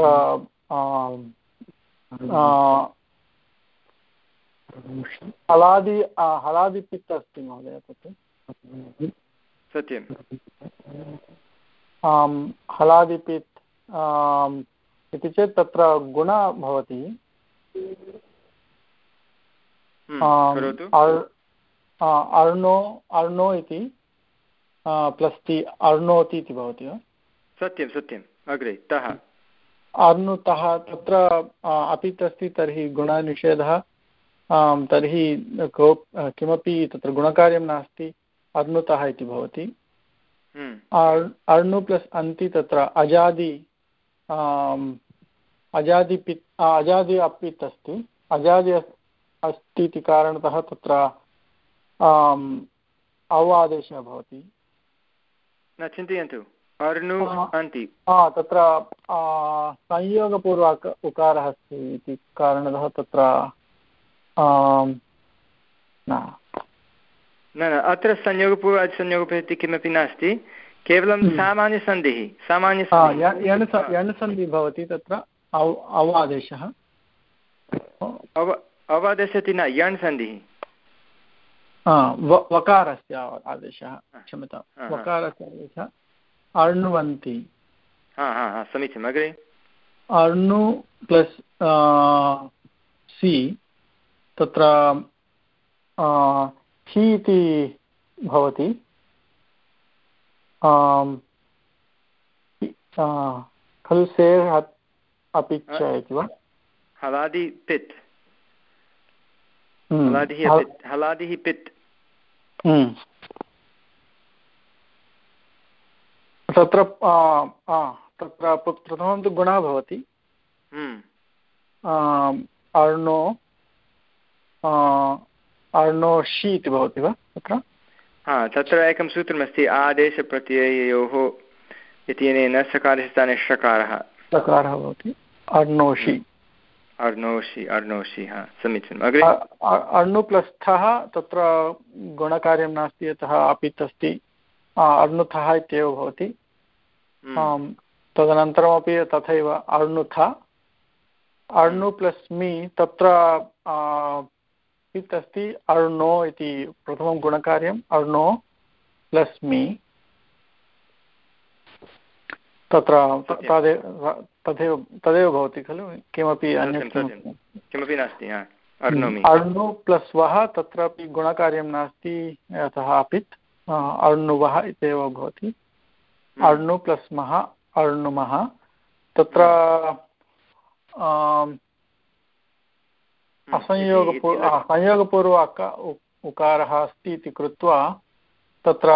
हलादि हलादिपित् अस्ति महोदय तत्र। सत्यं। हलादिपित् इति चेत् तत्र गुणः भवति। अर्णो अर्णो इति प्लस् ति अर्णोति इति भवति वा? सत्यं सत्यम्। अग्रे तः अर्नुतः तत्र अपित् अस्ति तर्हि गुणनिषेधः। तर्हि को किमपि तत्र गुणकार्यं नास्ति, अर्नुतः इति भवति। अर्णु प्लस् अन्ति तत्र अजादि अजादि पित् अजादि अपित् अस्ति। अजादि अस्ति इति कारणतः तत्र अव आदेशः भवति। न चिन्तयन्तु, अर्नु अन्ति तत्र संयोगपूर्वक उकारः अस्ति इति कारणतः तत्र न न अत्र संयोगपूर्व संयोगपूर्व इति किमपि नास्ति, केवलं सामान्यसन्धिः। सामान्यसन्धिः यण्सन्धिः भवति तत्र अवादेशः। अव अवादेशः इति न, यण् सन्धिः। वकारस्य आदेशः, क्षम्यतां, वकारस्य आदेशः। अर्णुवन्ति। हा हा हा समीचीनम्। अग्रे अर्णु प्लस् सि तत्र हि इति भवति। खलु सेर् अपि च इति वा? हलादि पित्, हलादिः पित्, हलादिः पित्। तत्र तत्र प्रथमं तु गुणः भवति। अर्णो अर्णोषि इति भवति वा तत्र? हा, तत्र एकं सूत्रमस्ति, आदेशप्रत्यययोः इत्यनेन सकारस्य स्थाने षकारः सकारः भवति। अर्णोषि अर्णोषि अर्णोषि हा समीचीनम्। अग्रे अर्णु प्लस्थः तत्र गुणकार्यं नास्ति, यतः अपित् अस्ति। अर्णुथः इत्येव भवति। तदनन्तरमपि तथैव अर्णुथ। अर्णु प्लस् मि तत्र पित् अस्ति। अर्णो इति प्रथमं गुणकार्यम्, अर्णो प्लस् मि। तत्र तदेव तदेव तदेव भवति खलु किमपि अन्यत् किमपि नास्ति अर्णु प्लस् वः तत्रापि गुणकार्यं नास्ति यतः अपित् अर्णुवः इत्येव भवति अर्णु प्लस् मः अर्णुमः तत्र असंयोगपूर्व संयोगपूर्व उकारः अस्ति इति कृत्वा तत्र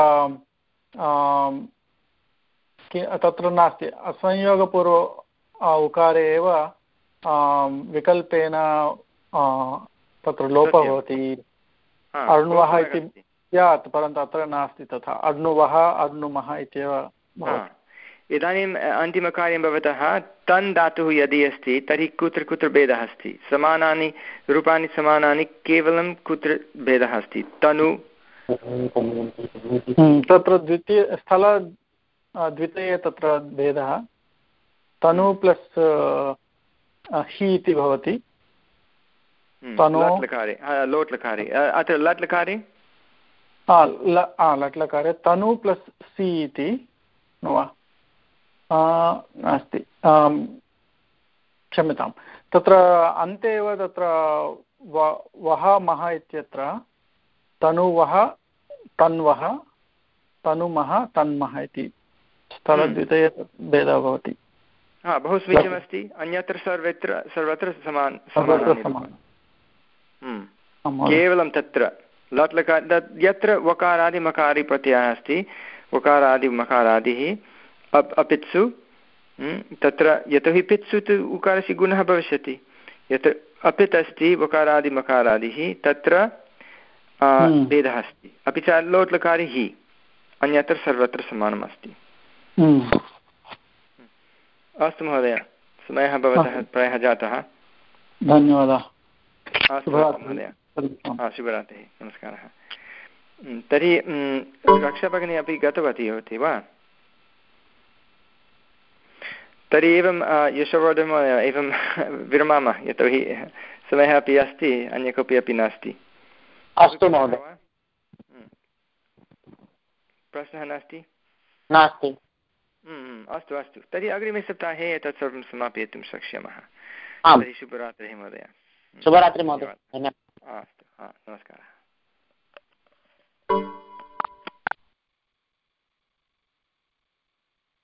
तत्र नास्ति असंयोगपूर्व उकारे एव विकल्पेन तत्र लोपः भवति अर्णुवः इति स्यात् परन्तु अत्र नास्ति तथा अर्णुवः अर्णुमः इत्येव भवति। इदानीम् अन्तिमकार्यं भवतः तन् धातुः यदि अस्ति तर्हि कुत्र कुत्र भेदः अस्ति समानानि रूपाणि समानानि केवलं कुत्र भेदः अस्ति तनु तत्र द्वितीय स्थल द्वितीये तत्र भेदः तनु प्लस् हि इति भवति लट्लकारे लोट्लकारे अत्र लट्लकारे लट्लकारे तनु प्लस् सि इति वा नास्ति क्षम्यतां तत्र अन्ते एव तत्र वः मः इत्यत्र तनुवः तन्वः तनुमः तन्मः इति स्थलद्वितीये भेदः भवति। हा बहु समीचीनमस्ति अन्यत्र सर्वत्र सर्वत्र समान केवलं तत्र लट् लकार यत्र वकारादिमकारि प्रत्ययः अस्ति वकारादिमकारादिः अप् अपित्सु तत्र यतोहि पित्सु तु उकारस्य गुणः भविष्यति यत्र अपित् अस्ति वकारादिमकारादिः तत्र भेदः अस्ति अपि च लोट् लकारे हि अन्यत्र सर्वत्र समानम् अस्ति। अस्तु महोदय समयः भवतः प्रायः जातः धन्यवादः। अस्तु महोदय शुभरात्रिः नमस्कारः। तर्हि रक्षाभगिनी अपि गतवती भवति वा तर्हि एवं यशोवर्धन महोदय एवं विरमामः यतोहि समयः अपि अस्ति अन्य कोऽपि अपि नास्ति। अस्तु महोदय प्रश्नः नास्ति नास्ति अस्तु अस्तु तर्हि अग्रिमे सप्ताहे एतत् सर्वं समापयितुं शक्ष्यामः। तर्हि शुभरात्रिः महोदय। शुभरात्रिः महोदय। अस्तु नमस्कारः।